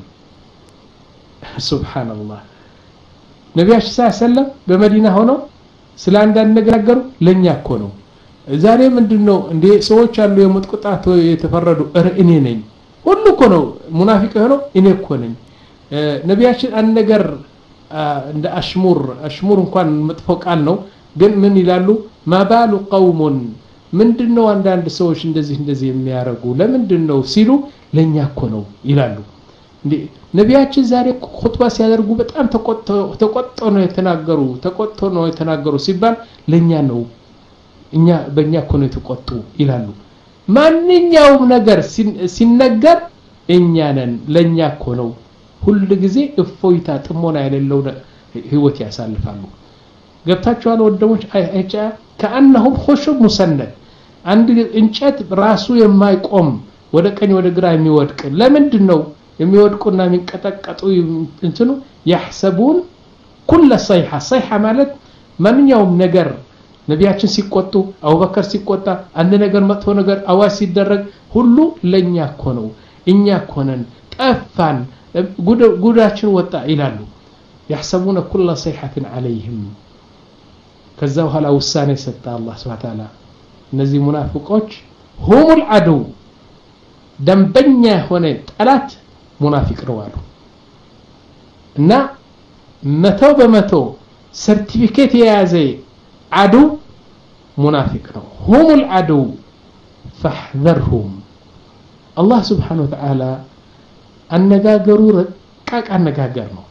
Speaker 1: سبحان الله نبي صلى الله عليه وسلم بمدينة هنا ስለ አንዳንድ ነገር ነገሩ ለኛ እኮ ነው ዛሬ ምንድነው እንዴ ሰዎች አሉ የሞት ቁጣት የተፈረዱ እረ እኔ ነኝ ሁሉ እኮ ነው ሙናፊቅ ሆኖ እኔ እኮ ነኝ ነቢያችን አንድ ነገር እንደ አሽሙር አሽሙር እንኳን መጥፎ ቃል ነው ግን ምን ይላሉ ማባሉ ቀውሙን ምንድነው አንዳንድ ሰዎች እንደዚህ እንደዚህ የሚያረጉ ለምንድነው ሲሉ ለኛ እኮ ነው ይላሉ እንዴ ነቢያችን ዛሬ ኹጥባ ሲያደርጉ በጣም ተቆጥቶ ተቆጥቶ ነው የተናገሩ ተቆጥቶ ነው የተናገሩ ሲባል ለኛ ነው እኛ በእኛ እኮ ነው የተቆጡ ይላሉ ማንኛውም ነገር ሲነገር እኛ ነን ለኛ እኮ ነው ሁሉ ጊዜ እፎይታ ጥሞና የሌለው ህይወት ያሳልፋሉ ገብታችኋል ወደሞች አይጫ ከአንهم خشب مسند አንድ እንጨት ራሱ የማይቆም ወደ ቀኝ ወደ ግራ የሚወድቅ ለምንድነው የሚወድቁና የሚንቀጠቀጡ እንትኑ يحسبون كل صيحة صيحة ማለት ማንኛውም ነገር ነቢያችን ሲቆጡ አቡበከር ሲቆጣ አንድ ነገር መጥፎ ነገር አዋጅ ሲደረግ ሁሉ ለኛ እኮ ነው እኛ እኮ ነን ጠፋን ጉዳችን ወጣ ይላሉ يحسبون كل صيحة عليهم ከዛ በኋላ ውሳኔ ሰጣ አላህ Subhanahu Wa Ta'ala እነዚህ ሙናፊቆች هم العدو ደንበኛ ሆነ ጠላት ሙናፊቅ ነው አሉ እና መቶ በመቶ ሰርቲፊኬት የያዘ عدو منافق ነው هم العدو فاحذرهم الله سبحانه وتعالى አነጋገሩ ረቃቅ አነጋገር ነው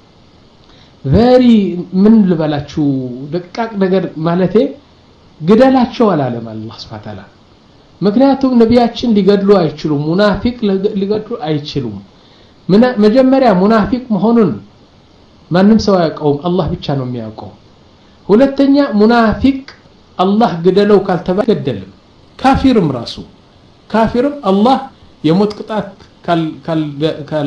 Speaker 1: very ምን ልበላችሁ ደቃቅ ነገር ማለቴ ግደላቸው አላለም አላህ Subhanahu Wa Ta'ala ምክንያቱም ነቢያችን ሊገድሉ አይችሉም ሙናፊቅ ሊገድሉ አይችሉም መጀመሪያ ሙናፊቅ መሆኑን ማንም ሰው ያውቀው አላህ ብቻ ነው የሚያውቀው ሁለተኛ ሙናፊቅ አላህ ገደለው ካልተባገደለም ካፊርም ራሱ ካፊርም አላህ የሞት ቅጣት ካል ካል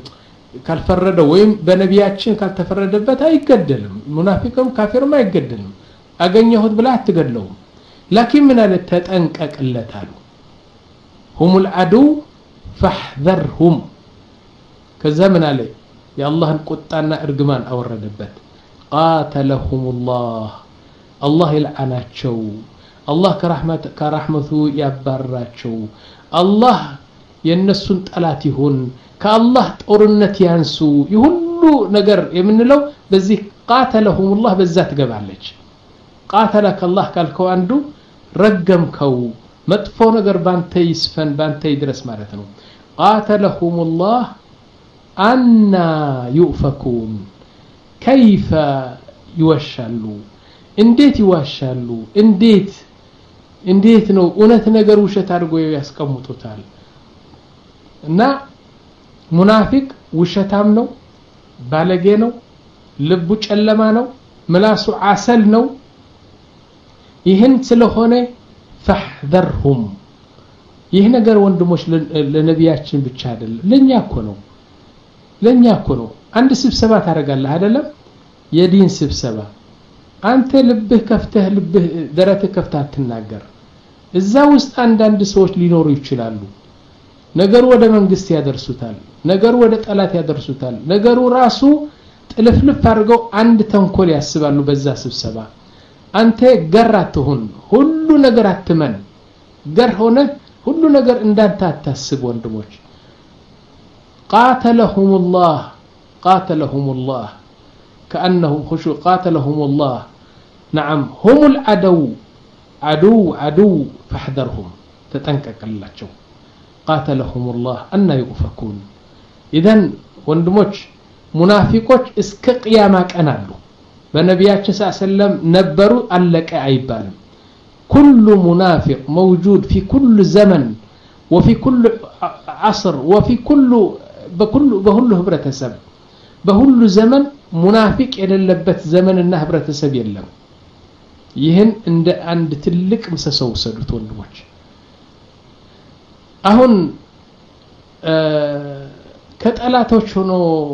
Speaker 1: ካልፈረደ ወይም በነቢያችን ካልተፈረደበት አይገደልም ሙናፊቅም ካፊርም አይገደልም አገኘሁት ብላ አትገድለው لكن من التጠንቀቅለታሉ هم العدو فاحذرهم ከዛ ምን አለ የአላህን ቁጣና እርግማን አወረደበት قاتلهم الله الله يلعناቸው الله كرحمت كرحمته ያባራቸው الله የነሱን ጠላት ይሁን ከአላህ ጦርነት ያንሱ ይሁሉ ነገር የምንለው በዚህ قاتلهم الله በዛ ትገባለች قاتلك الله ካልከው አንዱ ረገምከው መጥፎ ነገር ባንተ ይስፈን ባንተ ይድረስ ማለት ነው قاتلهم الله أن يؤفكون كيف يوشالو እንዴት ይዋሻሉ እንዴት እንዴት ነው እውነት ነገር ውሸት አድርጎ ያስቀምጡታል እና ሙናፊቅ ውሸታም ነው ባለጌ ነው ልቡ ጨለማ ነው ምላሱ አሰል ነው ይህን ስለሆነ فاحذرهم ይህ ነገር ወንድሞች ለነቢያችን ብቻ አይደለም ለኛ እኮ ነው ለኛ እኮ ነው አንድ ስብሰባ ታረጋለህ አይደለም የዲን ስብሰባ አንተ ልብህ ከፍተህ ልብህ ደረትህ ከፍተህ አትናገር እዛ ውስጥ አንዳንድ ሰዎች ሊኖሩ ይችላሉ ነገሩ ወደ መንግስት ያደርሱታል ነገሩ ወደ ጠላት ያደርሱታል ነገሩ ራሱ ጥልፍልፍ አድርገው አንድ ተንኮል ያስባሉ በዛ ስብሰባ አንተ ገራትሁን ሁሉ ነገር አትመን ገር ሆነ ሁሉ ነገር እንዳንተ አታስብ ወንድሞች قاتلهم الله قاتلهم الله كأنهم خشوع قاتلهم الله نعم هم العدو عدو عدو فاحذرهم تتنكك الله قاتلهم الله أن يؤفكون إذن وندموش منافقوش اسك قيامك أنالو بنبياتش صلى الله عليه وسلم نبروا ألك عيبان كل منافق موجود في كل زمن وفي كل عصر وفي كل بكل بهله هبرتسب بهله زمن منافق إلى اللبت زمن إنه هبرتسب يلم ይህን እንደ አንድ ትልቅ ምሰሶ ወሰዱት ወንድሞች አሁን ከጠላቶች ሆኖ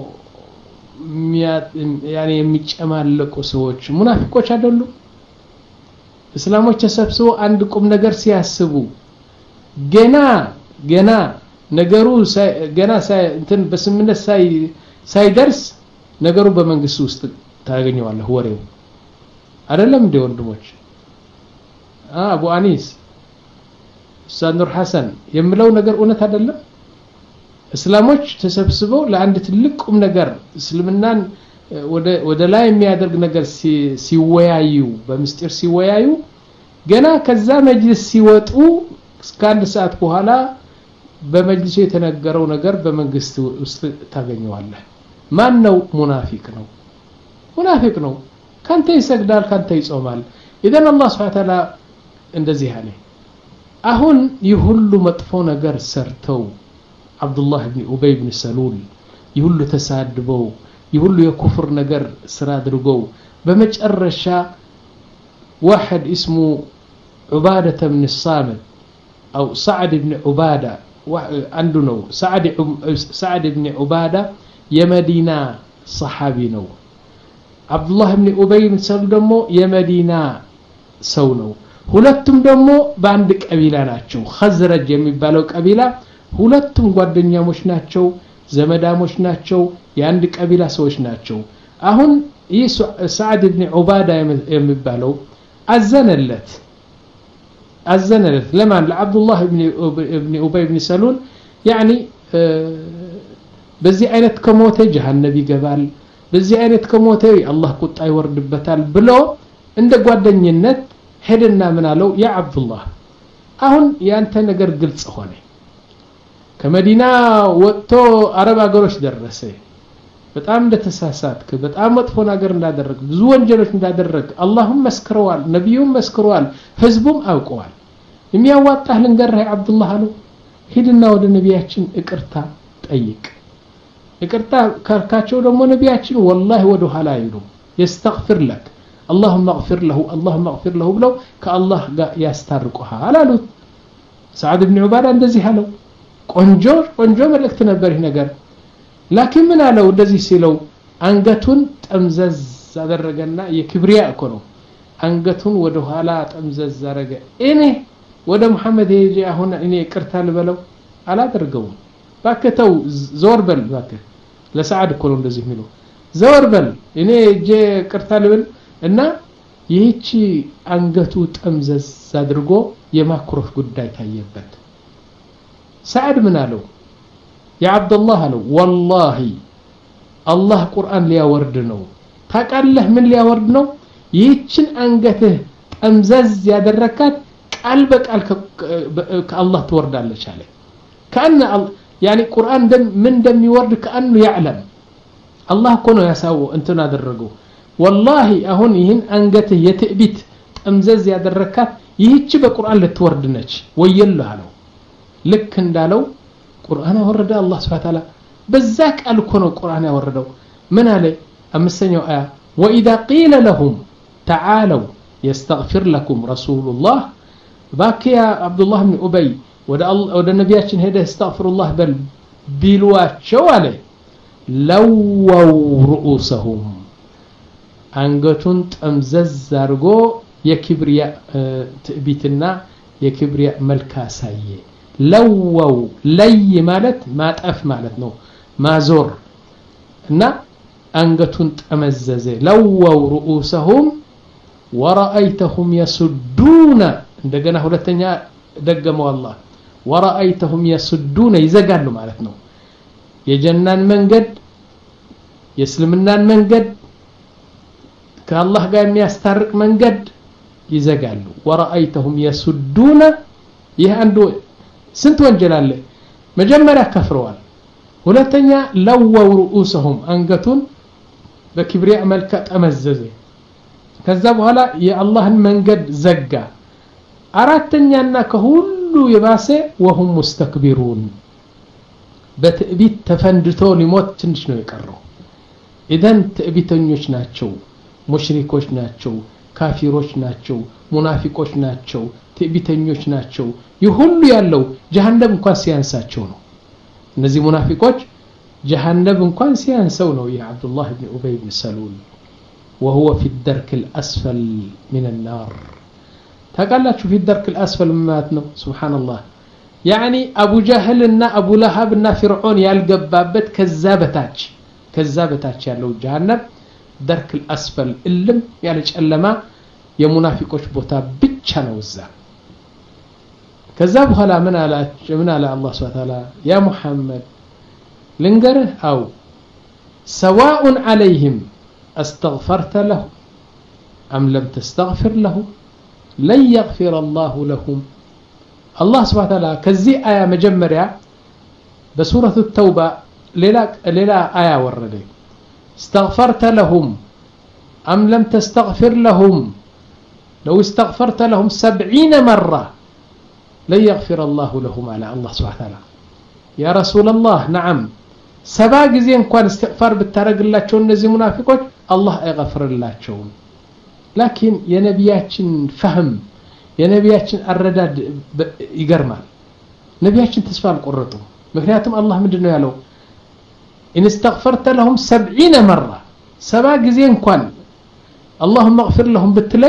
Speaker 1: ያኔ የሚጨማለቁ ሰዎች ሙናፊቆች አይደሉም እስላሞች ተሰብስበው አንድ ቁም ነገር ሲያስቡ ገና ገና ነገሩ ገና እንትን በስምነት ሳይ ሳይደርስ ነገሩ በመንግስት ውስጥ ታገኘዋለህ ወሬው አይደለም እንደ ወንድሞች አቡ አኒስ ሳንዱር ሐሰን የምለው ነገር እውነት አይደለም እስላሞች ተሰብስበው ለአንድ ትልቅ ቁም ነገር እስልምናን ወደ ወደ ላይ የሚያደርግ ነገር ሲወያዩ በመስጢር ሲወያዩ ገና ከዛ መጅልስ ሲወጡ እስከ አንድ ሰዓት በኋላ በመጅልሱ የተነገረው ነገር በመንግስት ውስጥ ታገኘዋለህ ማን ነው ሙናፊቅ ነው ሙናፊቅ ነው ካንተ ይሰግዳል ካንተ ይጾማል ኢደን አላህ Subhanahu Wa Ta'ala እንደዚህ አለ አሁን ይሁሉ መጥፎ ነገር ሰርተው አብዱላህ ኢብኑ ኡበይ ኢብኑ ሰሉል ይሁሉ ተሳድበው ይሁሉ የኩፍር ነገር ስራ አድርገው በመጨረሻ واحد اسمه عبادة بن الصامت أو سعد بن عبادة عندنا سعد سعد بن عبادة يمدينة صحابي نو عبد الله بن أبي بن سلول دمو يمدينة سونو ሁለቱም ደግሞ በአንድ ቀቢላ ናቸው ኸዝረጅ የሚባለው ቀቢላ ሁለቱም ጓደኛሞች ናቸው ዘመዳሞች ናቸው የአንድ ቀቢላ ሰዎች ናቸው አሁን ይህ ሰዓድ ኢብኑ ዑባዳ የሚባለው አዘነለት አዘነለት ለማን ለአብዱላህ ኢብኑ ኢብኑ ኡበይ ኢብኑ ሰሉል يعني በዚህ አይነት ከሞተ ጀሃነም ይገባል በዚህ አይነት ከሞተ አላህ ቁጣ ይወርድበታል ብሎ እንደ ጓደኝነት ሄደና ምን አለው ያ አብዱላህ አሁን ያንተ ነገር ግልጽ ሆነ ከመዲና ወጥቶ አረብ አገሮች ደረሰ በጣም እንደተሳሳትክ በጣም መጥፎ ነገር እንዳደረግ ብዙ ወንጀሎች እንዳደረግ አላህም መስክረዋል ነብዩም መስክረዋል ህዝቡም አውቀዋል የሚያዋጣህ ልንገርህ አብዱላህ አለው ሂድና ወደ ነብያችን እቅርታ ጠይቅ እቅርታ ካርካቸው ደግሞ ነብያችን والله ወደ ኋላ አይሉ يستغفر لك اللهم اغفر له اللهم اغفر له ብለው ከአላህ ጋር ያስታርቁሃል አሉት ሰዓድ ኢብኑ ዑባዳ እንደዚህ አለው ቆንጆ ቆንጆ መልእክት ነበር ይሄ ነገር ላኪን ምን አለው እንደዚህ ሲለው አንገቱን ጠምዘዝ አደረገና የክብሪያ እኮ ነው አንገቱን ወደ ኋላ ጠምዘዝ አደረገ እኔ ወደ መሐመድ ሄጄ አሁን እኔ ይቅርታ ልበለው አላደርገውም ባከተው ዞር በል ባከ ለሰዓድ እኮ ነው እንደዚህ የሚለው ዞር በል እኔ ሄጄ ይቅርታ ልበል እና ይህቺ አንገቱ ጠምዘዝ አድርጎ የማክሮፍ ጉዳይ ታየበት ሰዓድ ምን አለው ያ አብዱላህ አለው والله አላህ ቁርአን ሊያወርድ ነው ታቃለህ ምን ሊያወርድ ነው ይህችን አንገትህ ጠምዘዝ ያደረካት ቃል በቃል ከአላህ ትወርዳለች አለ ካን يعني ቁርአን ምን እንደሚወርድ ካን يعلم አላህ እኮ ነው ያሳው እንትን አደረገው والله አሁን ይህን አንገትህ የትዕቢት ጠምዘዝ ያደረካት ይህች በቁርአን ልትወርድ ነች ወየልህ አለው ልክ እንዳለው ቁርአን ወረደ አላህ Subhanahu Wa Ta'ala በዛ ቃል እኮ ነው ቁርአን ያወረደው ምን አለ አምስተኛው አያ واذا قيل لهم تعالوا يستغفر لكم رسول الله باكي يا عبد الله بن ابي ወደ ነብያችን ሄደ استغفر الله በል ቢሏቸው አለ لووا رؤوسهم አንገቱን ጠምዘዝ አድርጎ የክብሪያ ትዕቢትና የክብሪያ መልካ ሳየ لووا لي ማለት ማጠፍ ማለት ነው ማዞር እና አንገቱን ጠመዘዘ لووا رؤوسهم ورأيتهم يسدون እንደገና ሁለተኛ ደገመው አላህ ورأيتهم يسدون ይዘጋሉ ማለት ነው የጀናን መንገድ የእስልምናን መንገድ ከአላህ ጋር የሚያስታርቅ መንገድ ይዘጋሉ ورأيتهم يسدون ይህ አንዱ ስንት ወንጀል አለ መጀመሪያ ከፍረዋል ሁለተኛ لووا رؤوسهم አንገቱን በክብሪያ መልካ ጠመዘዘ ከዛ በኋላ የአላህን መንገድ ዘጋ አራተኛና ከሁሉ የባሰ وهم مستكبرون በትዕቢት ተፈንድቶ ሊሞት ትንሽ ነው የቀረው ኢደን ትዕቢተኞች ናቸው ሙሽሪኮች ናቸው ካፊሮች ናቸው ሙናፊቆች ናቸው ትዕቢተኞች ናቸው ይሁሉ ያለው ጀሃነም እንኳን ሲያንሳቸው ነው እነዚህ ሙናፊቆች ጀሃነም እንኳን ሲያንሰው ነው ያ አብዱላህ ኢብኑ ኡበይ ኢብኑ ሰሉል وهو في الدرك الأسفل من النار تقالاتشو في الدرك الأسفل مماتنا سبحان الله يعني أبو جهل እና أبو لهب እና فرعون ያልገባበት ከዛበታች ከዛበታች ያለው ጀሃነም درك الأسفل እልም ያለ ጨለማ የሙናፊቆች ቦታ ብቻ ነው እዛ ከዛ በኋላ ምን አላች ምን አለ አላህ Subhanahu Wa Ta'ala يا محمد لنجره أو سواء عليهم استغفرت له أم لم تستغفر له لن يغفر الله لهم الله سبحانه وتعالى كزي آية مجمرة بسورة التوبة ليلا ليلا آية وردي استغفرت لهم أم لم تستغفر لهم لو استغفرت لهم سبعين مرة لن يغفر الله لهم على الله سبحانه وتعالى يا رسول الله نعم سبع جزين كان استغفار بالترق الله شون نزي منافقون الله يغفر الله شون لكن يا نبياتشن فهم يا نبياتشن الرداد يقرمال نبياتشن تسفى القرطو مكنياتهم الله مدنو يالو إن استغفرت لهم سبعين مرة سبع جزين كان اللهم اغفر لهم بالتلي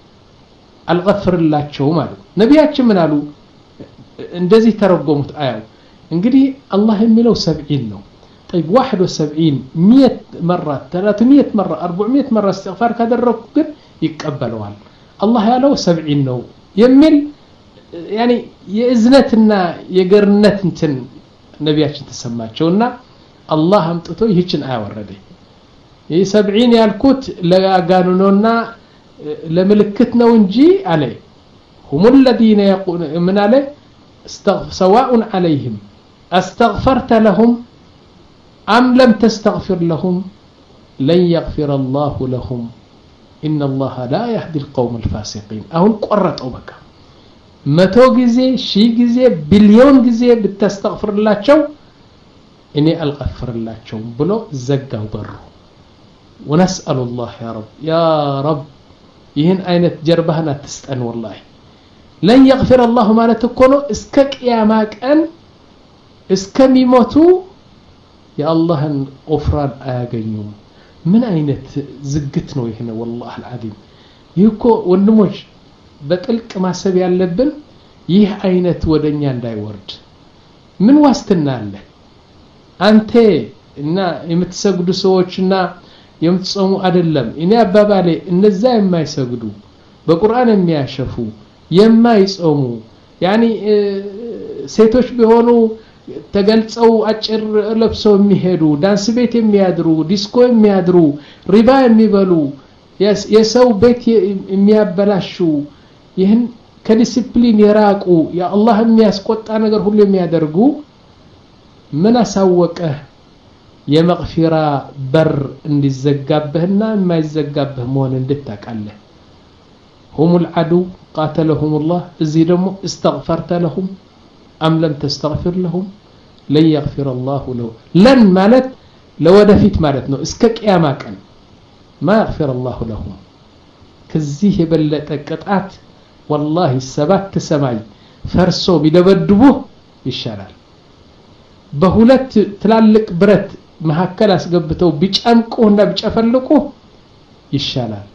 Speaker 1: الغفر الله شو مالو نبياتشن من قالوا اندزي ترقمت آية انقدي الله يميلو سبعين نو طيب واحد وسبعين مئة مرة ثلاثمئة مرة أربعمئة مرة استغفار كذا الركب يقبلوها الله يالو سبعين نو يميل يعني يأذنتنا يقرنتنتن نبياتشن تسماتشونا الله امتطو يهيشن آية وردي يهي سبعين يالكوت لقانونونا لملكتنا ونجي عليه هم الذين يقول من عليه سواء عليهم استغفرت لهم أم لم تستغفر لهم لن يغفر الله لهم إن الله لا يهدي القوم الفاسقين أهون قرت أبك متو جزي شي جزي بليون جزي بتستغفر الله شو إني أغفر الله شو بلو زقه برو ونسأل الله يا رب يا رب يهن أين تجربهنا تستأن والله لن يغفر الله ما نتكونه اسكك يا ماك أن اسكم يموتوا يا الله غفران آجنيوم من أين زقتنا هنا والله العظيم يكو ونموج بتلك ما سبي اللبن يه أين تودنيان داي ورد من واستنا له أنت إن يمتسجد سوتشنا يمتصموا أدلم إن أبابالي إن الزاي ما يسجدوا بقرآن ما يشوفوا يما يصوموا يعني سيتوش بيهونو ተገልጸው አጭር ለብሰው የሚሄዱ ዳንስ ቤት የሚያድሩ ዲስኮ የሚያድሩ ሪባ የሚበሉ የሰው ቤት የሚያበላሹ ይህን ከዲሲፕሊን የራቁ ያ አላህ የሚያስቆጣ ነገር ሁሉ የሚያደርጉ ምን አሳወቀ የመግፊራ በር እንዲዘጋበህና የማይዘጋበህ መሆን እንድታቃለህ هم العدو قاتلهم الله እዚህ ደግሞ استغفرت لهم أم لم تستغفر لهم لن يغفر الله له لن مالت لو دفيت مالتنا اسكك يا ماكن ما يغفر الله لهم كزيه بلت قطعت والله السبات سماي فرسو بيدبدبوه يشالال بهولت تلالق برت መሐከል አስገብተው ቢጫንቁና ቢጨፈልቁ ይሻላል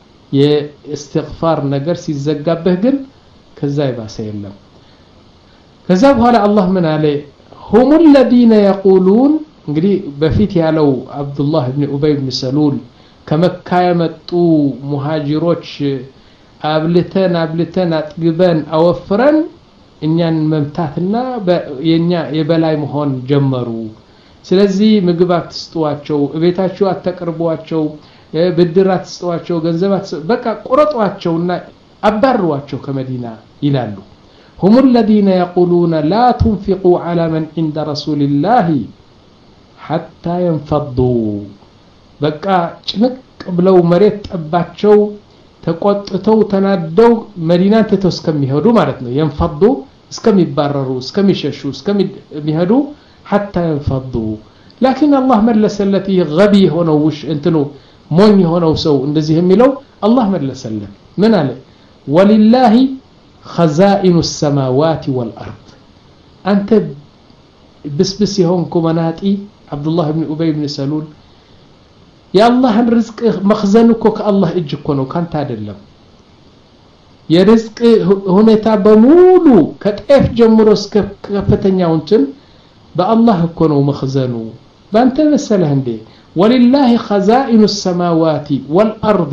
Speaker 1: የእስትግፋር ነገር ሲዘጋበህ ግን ከዛ ይባሰ የለም ከዛ በኋላ አላህ ምን አለ هم الذين يقولون እንግዲህ በፊት ያለው አብዱላህ ኢብኑ ኡበይ ኢብኑ ሰሉል ከመካ የመጡ ሙሃጂሮች አብልተን አብልተን አጥግበን አወፍረን እኛን መምታትና የኛ የበላይ መሆን ጀመሩ ስለዚህ ምግብ አትስጧቸው እቤታቸው አትቀርቧቸው ብድር አትስጧቸው ገንዘብ በቃ ቆረጧቸውና አባሯቸው ከመዲና ይላሉ هم الذين يقولون لا تنفقوا على من عند رسول الله حتى ينفضوا بقى ጭንቅ ብለው መሬት ጠባቸው ተቆጥተው ተናደው መዲናን ተተው እስከሚሄዱ ማለት ነው ينفضوا እስከሚባረሩ እስከሚሸሹ እስከሚሄዱ حتى ينفضوا لكن الله ملس التي غبي هنا وش انتنو ሞኝ ሆነው ሰው እንደዚህ የሚለው አላህ መለሰለት ምን አለ ወሊላሂ خزائن السماوات والارض አንተ ብስብስ የሆንኩ መናጢ አብዱላህ ኢብኑ ኡበይ ኢብኑ ሰሉል የአላህን ርዝቅ መخزن እኮ ከአላህ እጅ እኮ ነው ካንተ አይደለም የርዝቅ ሁኔታ በሙሉ ከጤፍ ጀምሮ እስከ ከፍተኛው እንትን በአላህ እኮ ነው መخزኑ ባንተ መሰለህ እንዴ ወሊላሂ خزائن السماوات والارض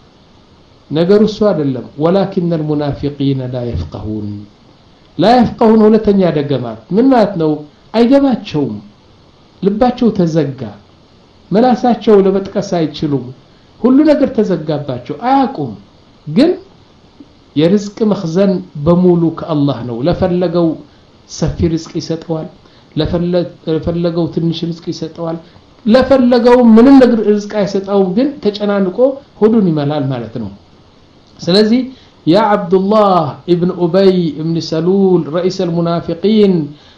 Speaker 1: ነገሩ እሱ አይደለም ولكن المنافقين لا يفقهون لا يفقهون ሁለተኛ ደገማት ምን ማለት ነው አይገባቸውም ልባቸው ተዘጋ መላሳቸው ለመጥቀስ አይችሉም ሁሉ ነገር ተዘጋባቸው አያቁም ግን የርዝቅ መخزን በሙሉ ከአላህ ነው ለፈለገው ሰፊ ርዝቅ ይሰጠዋል ለፈለገው ትንሽ ርዝቅ ይሰጠዋል ለፈለገው ምንም ነገር ርዝቅ አይሰጣውም ግን ተጨናንቆ ሁሉን ይመላል ማለት ነው ስለዚህ ያ አብዱላህ ኢብኑ ኡበይ ኢብኑ ሰሉል رئيس المنافقين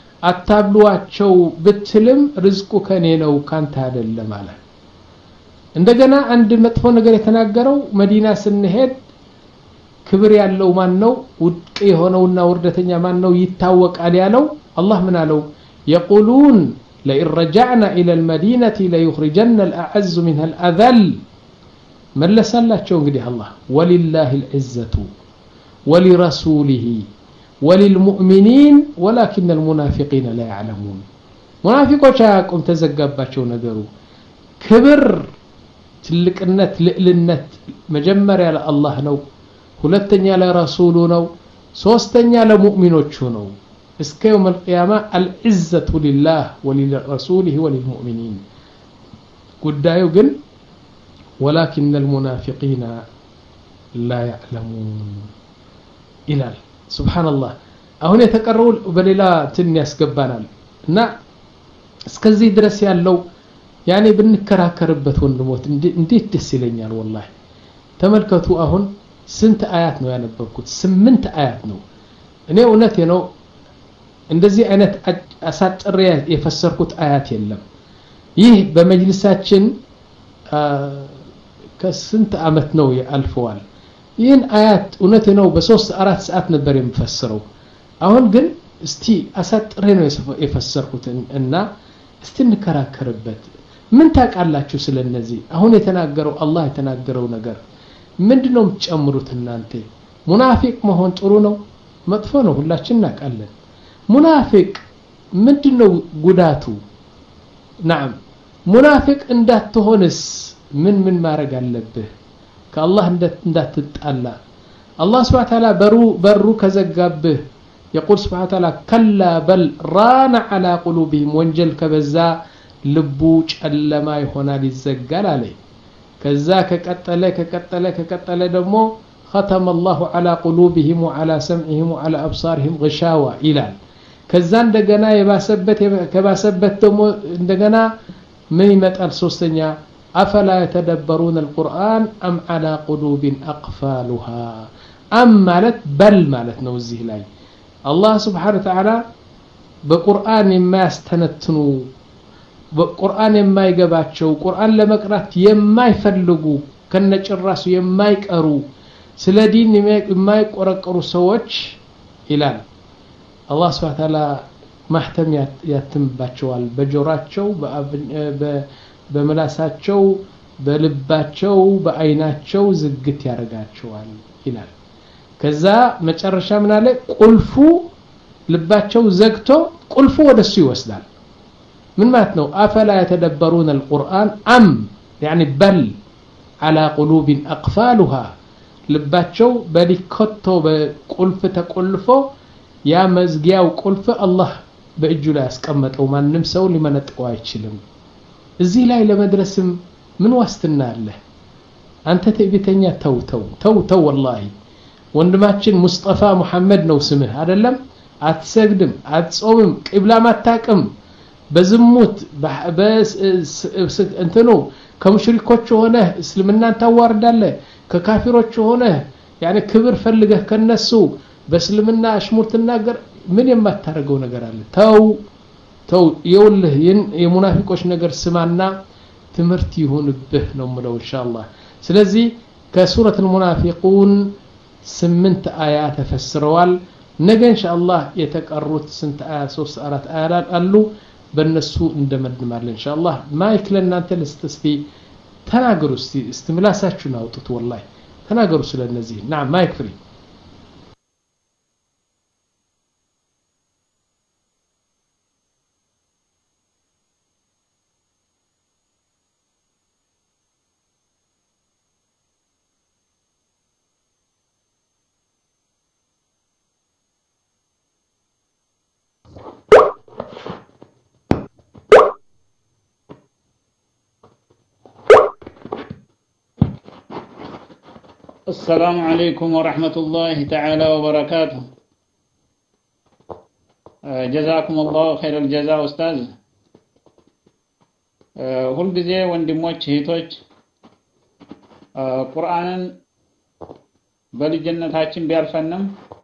Speaker 1: አታብሏቸው ብትልም ርዝቁ ከኔ ነው ካንተ አይደለም ማለት እንደገና አንድ መጥፎ ነገር የተናገረው መዲና ስንሄድ ክብር ያለው ማን ነው ውድቅ የሆነውና ወርደተኛ ማን ነው ይታወቃል ያለው አላህ ምን አለው يقولون لئن رجعنا الى المدينه ليخرجن الاعز منها الاذل መለሰላቸው እንግዲህ አላህ ولله العزه ولرسوله وللمؤمنين ولكن المنافقين لا يعلمون منافقوች ያቁም ተዘጋባቸው ነገሩ ክብር ትልቅነት ልዕልነት መጀመሪያ ለአላህ ነው ሁለተኛ ለረሱሉ ነው ሶስተኛ ለሙእሚኖቹ ነው እስከ يوم القيامه العزه لله ولرسوله وللمؤمنين ጉዳዩ ግን ولكن المنافقين لا يعلمون إلى سبحان الله አሁን የተቀረው በሌላ ትን ያስገባናል እና እስከዚህ ድረስ ያለው ያኔ ብንከራከርበት ወንድሞት እንዴት ደስ ይለኛል والله ተመልከቱ አሁን ስንት አያት ነው ያነበብኩት ስምንት አያት ነው እኔ እውነቴ ነው እንደዚህ አይነት አሳጥሬ የፈሰርኩት አያት የለም ይህ በመጅልሳችን ከስንት አመት ነው ያልፈዋል ይህን አያት እውነቴ ነው በሶስት አራት ሰዓት ነበር የምፈስረው አሁን ግን እስቲ አሳጥሬ ነው የፈሰርኩት እና እስቲ እንከራከርበት ምን ታቃላችሁ ስለነዚህ አሁን የተናገረው አላህ የተናገረው ነገር ምንድነው የምትጨምሩት እናንተ ሙናፊቅ መሆን ጥሩ ነው መጥፎ ነው ሁላችን እናቃለን ሙናፊቅ ምንድነው ጉዳቱ نعم ሙናፊቅ እንዳትሆንስ ምን ምን ማድረግ አለብህ ከአላህ እንዳትጣላ አላህ Subhanahu Wa Ta'ala በሩ በሩ ከዘጋብህ يقول سبحانه وتعالى كلا بل ران على قلوبهم ወንጀል ከበዛ ልቡ ጨለማ ይሆናል ይዘጋል አለ ከዛ ከቀጠለ ከቀጠለ ከቀጠለ ደግሞ ختم الله على قلوبهم وعلى سمعهم وعلى ابصارهم غشاوة ይላል ከዛ እንደገና የባሰበት ከባሰበት ደግሞ እንደገና ምን ይመጣል ሶስተኛ افلا يتدبرون القران ام على قلوب اقفالها ام ማለት በል ማለት ነው እዚህ ላይ الله سبحانه وتعالى በቁርአን የማያስተነትኑ በቁርአን የማይገባቸው ቁርአን ለመቅራት የማይፈልጉ ከነጭራሱ የማይቀሩ ስለ ዲን የማይቆረቆሩ ሰዎች ይላል الله سبحانه وتعالى ማህተም ያትምባቸዋል በጆራቸው በመላሳቸው በልባቸው በአይናቸው ዝግት ያረጋቸዋል ይላል ከዛ መጨረሻ ምን አለ ቁልፉ ልባቸው ዘግቶ ቁልፉ ወደሱ ይወስዳል ምን ማለት ነው አፈላ يتدبرون القرآن ام يعني بل على قلوب اقفالها ልባቸው በሊኮቶ በቁልፍ ተቆልፎ ያ መዝጊያው ቁልፍ አላህ በእጁ ላይ ያስቀመጠው ማንንም ሰው ሊመነጥቀው አይችልም እዚህ ላይ ለመድረስም ምን ዋስትና አለ አንተ ተይብተኛ ተው ተው ተው ተው والله ወንድማችን ሙስጠፋ መሐመድ ነው ስምህ አይደለም አትሰግድም አትጾምም ቂብላ ማታቀም በዝሙት እንትኑ ከሙሽሪኮች ሆነ እስልምናን ታዋርዳለ ከካፊሮች ሆነ ያኔ ክብር ፈልገህ ከነሱ በእስልምና አሽሙር ተናገር ምን የማታረገው ነገር አለ ተው ተው ይውልህ የሙናፊቆች ነገር ስማና ትምርት ይሁንብህ ነው ምለው ኢንሻአላህ ስለዚህ ከሱረቱ المنافقون ስምንት አያት ተፈስረዋል ነገ ኢንሻአላህ የተቀሩት ስንት አያት ሶስት አራት አያት አሉ በእነሱ እንደመድማለን ኢንሻአላህ ማይክ ለእናንተ ለስተስቲ ተናገሩ እስቲ استملاساችሁን አውጡት والله ተናገሩ ስለነዚህ نعم ማይክ ፍሪ
Speaker 2: السلام عليكم ورحمة الله تعالى وبركاته جزاكم الله خير الجزاء أستاذ هل بزي وندموش هيتوش قرآن بل جنة هاتشن بيالفنم